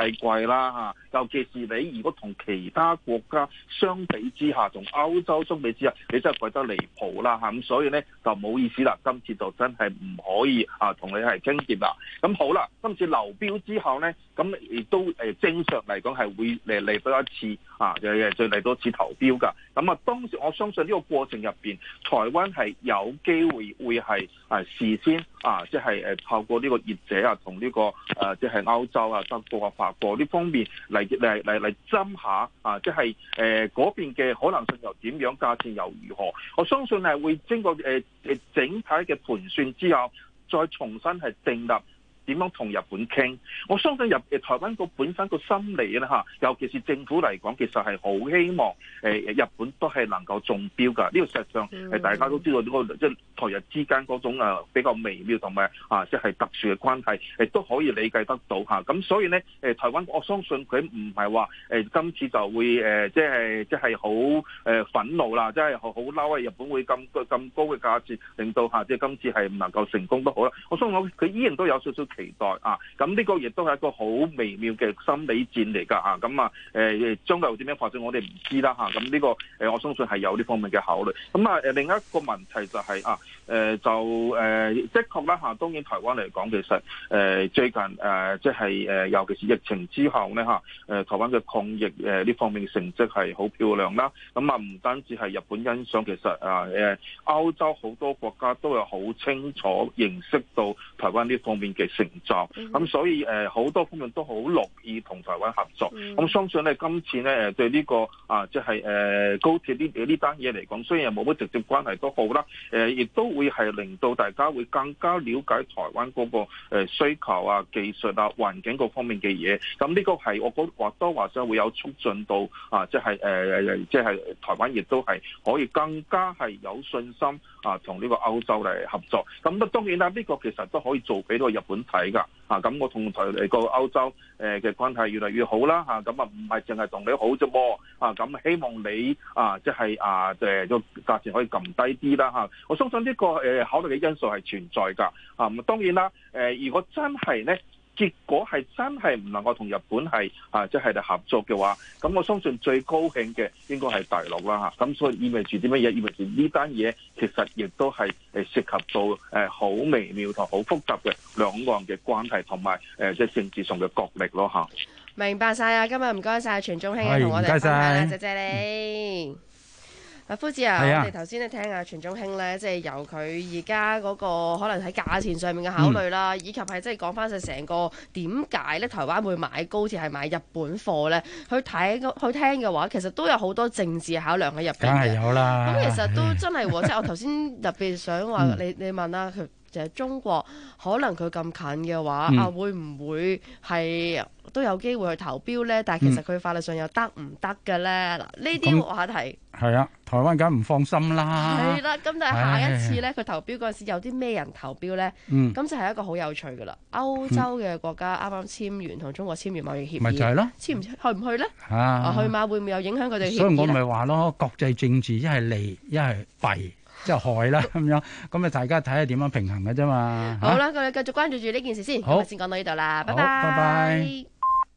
貴啦嚇，尤其是你如果同其他國家相比之下，同歐洲相比之下，你真係貴得離譜啦嚇，咁所以咧就唔好意思啦，今次就真係唔可以同你係傾掂啦。咁好啦，今次流標之後咧，咁亦都正常嚟講係會嚟多一次再嚟多次投標㗎。咁當時我相信呢個過程入邊，台灣係有機會係事先即係透過呢個業者同呢個即係歐洲德國法國呢方面嚟斟下即係嗰邊嘅可能性又點樣，價錢又如何？我相信係會經過整體嘅盤算之後，再重新係訂立點樣同日本傾。我相信台灣個本身個心理咧尤其是政府嚟講，其實係好希望日本都係能夠中標㗎。呢個事實上係大家都知道呢個即係台日之間嗰種比較微妙同埋即係特殊嘅關係，亦都可以理解得到嚇。咁所以咧台灣我相信佢唔係話今次就會即係好憤怒啦，即係好嬲日本會咁高嘅價錢，令到即係今次係唔能夠成功都好啦。我相信佢依然都有少少期待咁呢個亦都係一個好微妙嘅心理戰嚟㗎咁將來點樣發展我哋唔知啦咁呢個我相信係有呢方面嘅考慮。咁另一個問題就係的確啦當然台灣嚟講其實最近即係尤其是疫情之後咧台灣嘅抗疫呢方面嘅成績係好漂亮啦。咁唔單止係日本欣賞，其實歐洲好多國家都有好清楚認識到台灣呢方面嘅成就，咁所以好多方面都好樂意同台灣合作。咁相信咧今次咧對呢個即係高鐵呢單嘢嚟講，雖然冇乜直接關係都好啦，亦都會係令到大家會更加了解台灣嗰個需求技術環境各方面嘅嘢。咁呢個係我覺得或多或少會有促進到即係台灣亦都係可以更加係有信心同呢個歐洲嚟合作。咁當然啦，呢個其實都可以做俾到日本睇㗎。咁我同個歐洲嘅關係越嚟越好啦咁唔係淨係同你好啫噃咁希望你即係個價錢可以撳低啲啦我相信呢個考慮嘅因素係存在㗎咁當然啦如果真係咧結果係真係唔能夠同日本係即係合作嘅話，咁我相信最高興嘅應該係大陸啦咁所以意味住啲乜嘢？意味住呢單嘢其實亦都係涉及到好微妙同好複雜嘅兩岸嘅關係同埋即係政治上嘅角力咯明白晒今日唔該晒全中興同我哋分享啦，謝謝你。夫子我哋頭先聽下全中興咧，即係由佢而家嗰個可能喺價錢上面嘅考慮啦，以及係即係講翻晒成個點解咧台灣會買高鐵係買日本貨咧？去聽嘅話，其實都有好多政治考量喺入邊嘅。梗係有啦。咁其實都真係即係我頭先特別想話你問啦，佢就係中國可能佢咁近嘅話會唔會係都有機會去投標咧？但係其實佢法律上又得唔得嘅咧？嗱，呢啲話題係台灣梗唔放心啦。 係啦，咁但係下一次咧，佢投標嗰陣時有啲咩人投標咧？咁就係一個好有趣噶啦。歐洲嘅國家啱啱簽完同中國簽完貿易協議，咪就係咯，去唔去咧？去馬會唔會有影響佢哋協議？ 所以我咪話咯，國際政治一係利一係弊，即係害啦咁樣。咁大家睇下點樣平衡嘅啫嘛。 好啦，我哋繼續關注住呢件事先。今日先講到呢度啦，拜拜。 拜拜。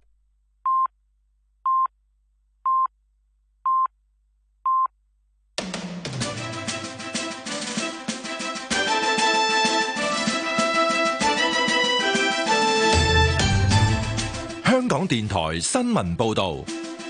香港電台新聞報道，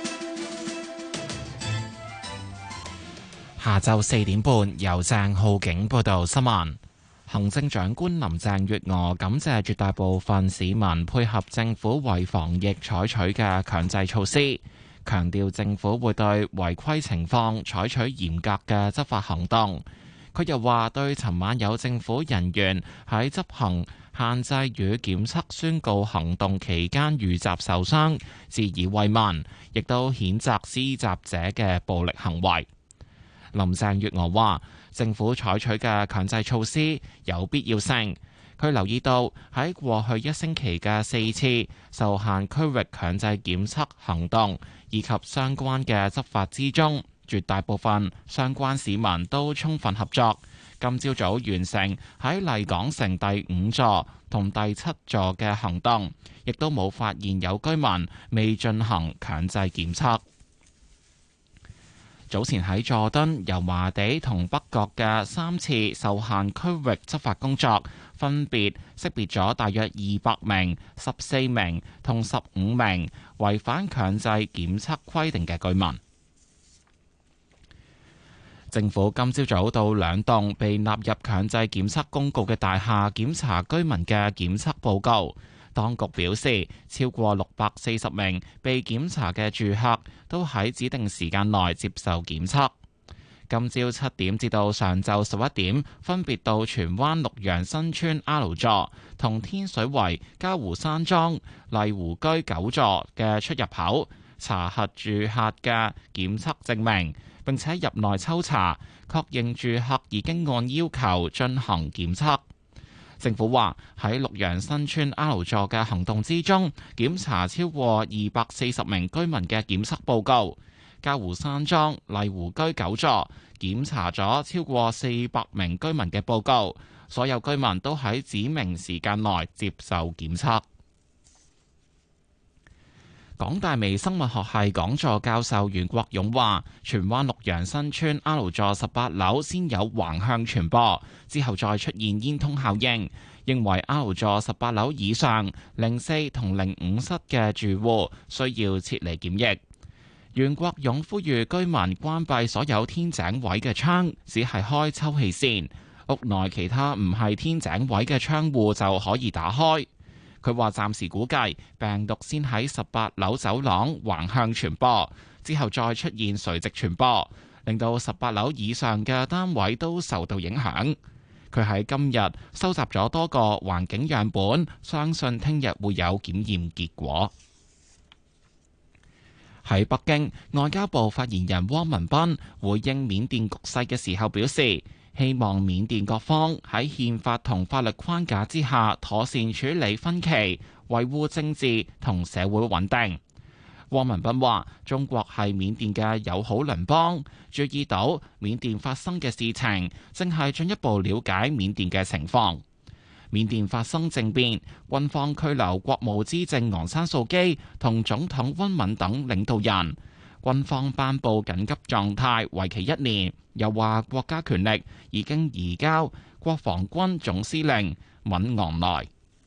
下晝4點半由鄭浩景報道新聞。行政長官林鄭月娥感謝絕大部分市民配合政府為防疫採取嘅強制措施，強調政府會對違規情況採取嚴格嘅執法行動。佢又話對尋晚有政府人員喺執行限制與檢測宣告行動期間遇襲受傷，致以慰問，亦都譴責施襲者嘅暴力行為。林鄭月娥話政府採取嘅強制措施有必要性。佢留意到喺過去1星期嘅4次受限區域強制檢測行動以及相關嘅執法之中，絕大部分相關市民都充分合作。 今朝早完成喺麗港城第5座同第7座嘅行動，亦都冇發現有居民未進行強制檢測。早前喺佐敦、油麻地同北角嘅3次受限區域執法工作，分別識別咗大約200名、14名同15名違反強制檢測規定嘅居民。政府今朝早到2棟被納入強制檢測公告嘅大廈檢查居民嘅檢測報告。當局表示，超過640名被檢查嘅住客都喺指定時間內接受檢測。今朝7點至到上晝11點，分別到荃灣綠楊新村 R 座同天水圍嘉湖山莊麗湖居9座嘅出入口查核住客嘅檢測證明，並且入內抽查，確認住客已經按要求進行檢測。政府話喺綠楊新村 R 座嘅行動之中，檢查超過240名居民嘅檢測報告；嘉湖山莊麗湖居9座檢查咗超過400名居民嘅報告，所有居民都喺指明時間內接受檢測。港大微生物學系講座教授袁國勇話，荃灣綠楊新村 R 座18樓先有橫向傳播，之後再出現煙通效應，認為 R 座18樓以上04同05室嘅住戶需要撤離檢疫。袁國勇呼籲居民關閉所有天井位嘅窗，只係開抽氣扇，屋內其他唔係天井位嘅窗戶就可以打開。佢話暫時估計病毒先喺18樓走廊橫向傳播，之後再出現垂直傳播，令到18樓以上嘅單位都受到影響。佢喺今日收集咗多個環境樣本，相信聽日會有檢驗結果。喺北京，外交部發言人汪文斌回應緬甸局勢嘅時候表示，希望緬甸各方喺憲法同法律框架之下妥善處理分歧，維護政治同社會穩定。汪文斌話：中國係緬甸嘅友好鄰邦，注意到緬甸發生嘅事情，正係進一步了解緬甸嘅情況。緬甸發生政變，軍方拘留國務資政昂山素基同總統温敏等領導人。軍方頒布緊急狀態，為期1年。又話國家權力已經移交國防軍總司令敏昂萊。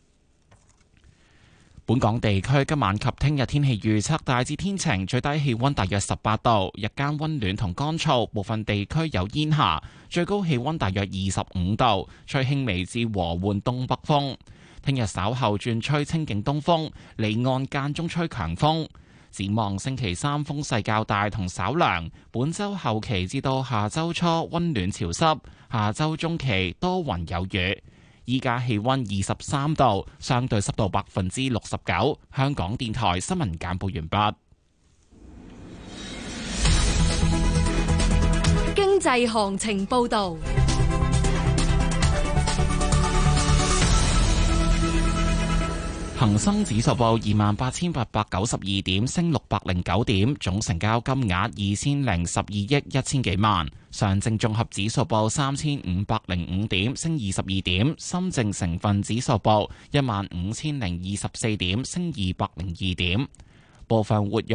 本港地區今晚及聽日天氣預測大致天晴，最低氣溫大約18度，日間溫暖同乾燥，部分地區有煙霞，最高氣溫大約25度，吹輕微至和緩東北風。聽日稍後轉吹清勁東風，離岸間中吹強風。展望星期3風勢較大同稍涼，本週後期至到下週初溫暖潮濕，下週中期多雲有雨。依家氣溫23度，相對濕度69%。香港電台新聞簡報完畢。 經濟行情報導。 恒生指數報28,892點，升609點，總成交金額2012億1000幾萬。上證綜合指數報3505點，升22點。深證成分指數報15024點，升202點。部分活躍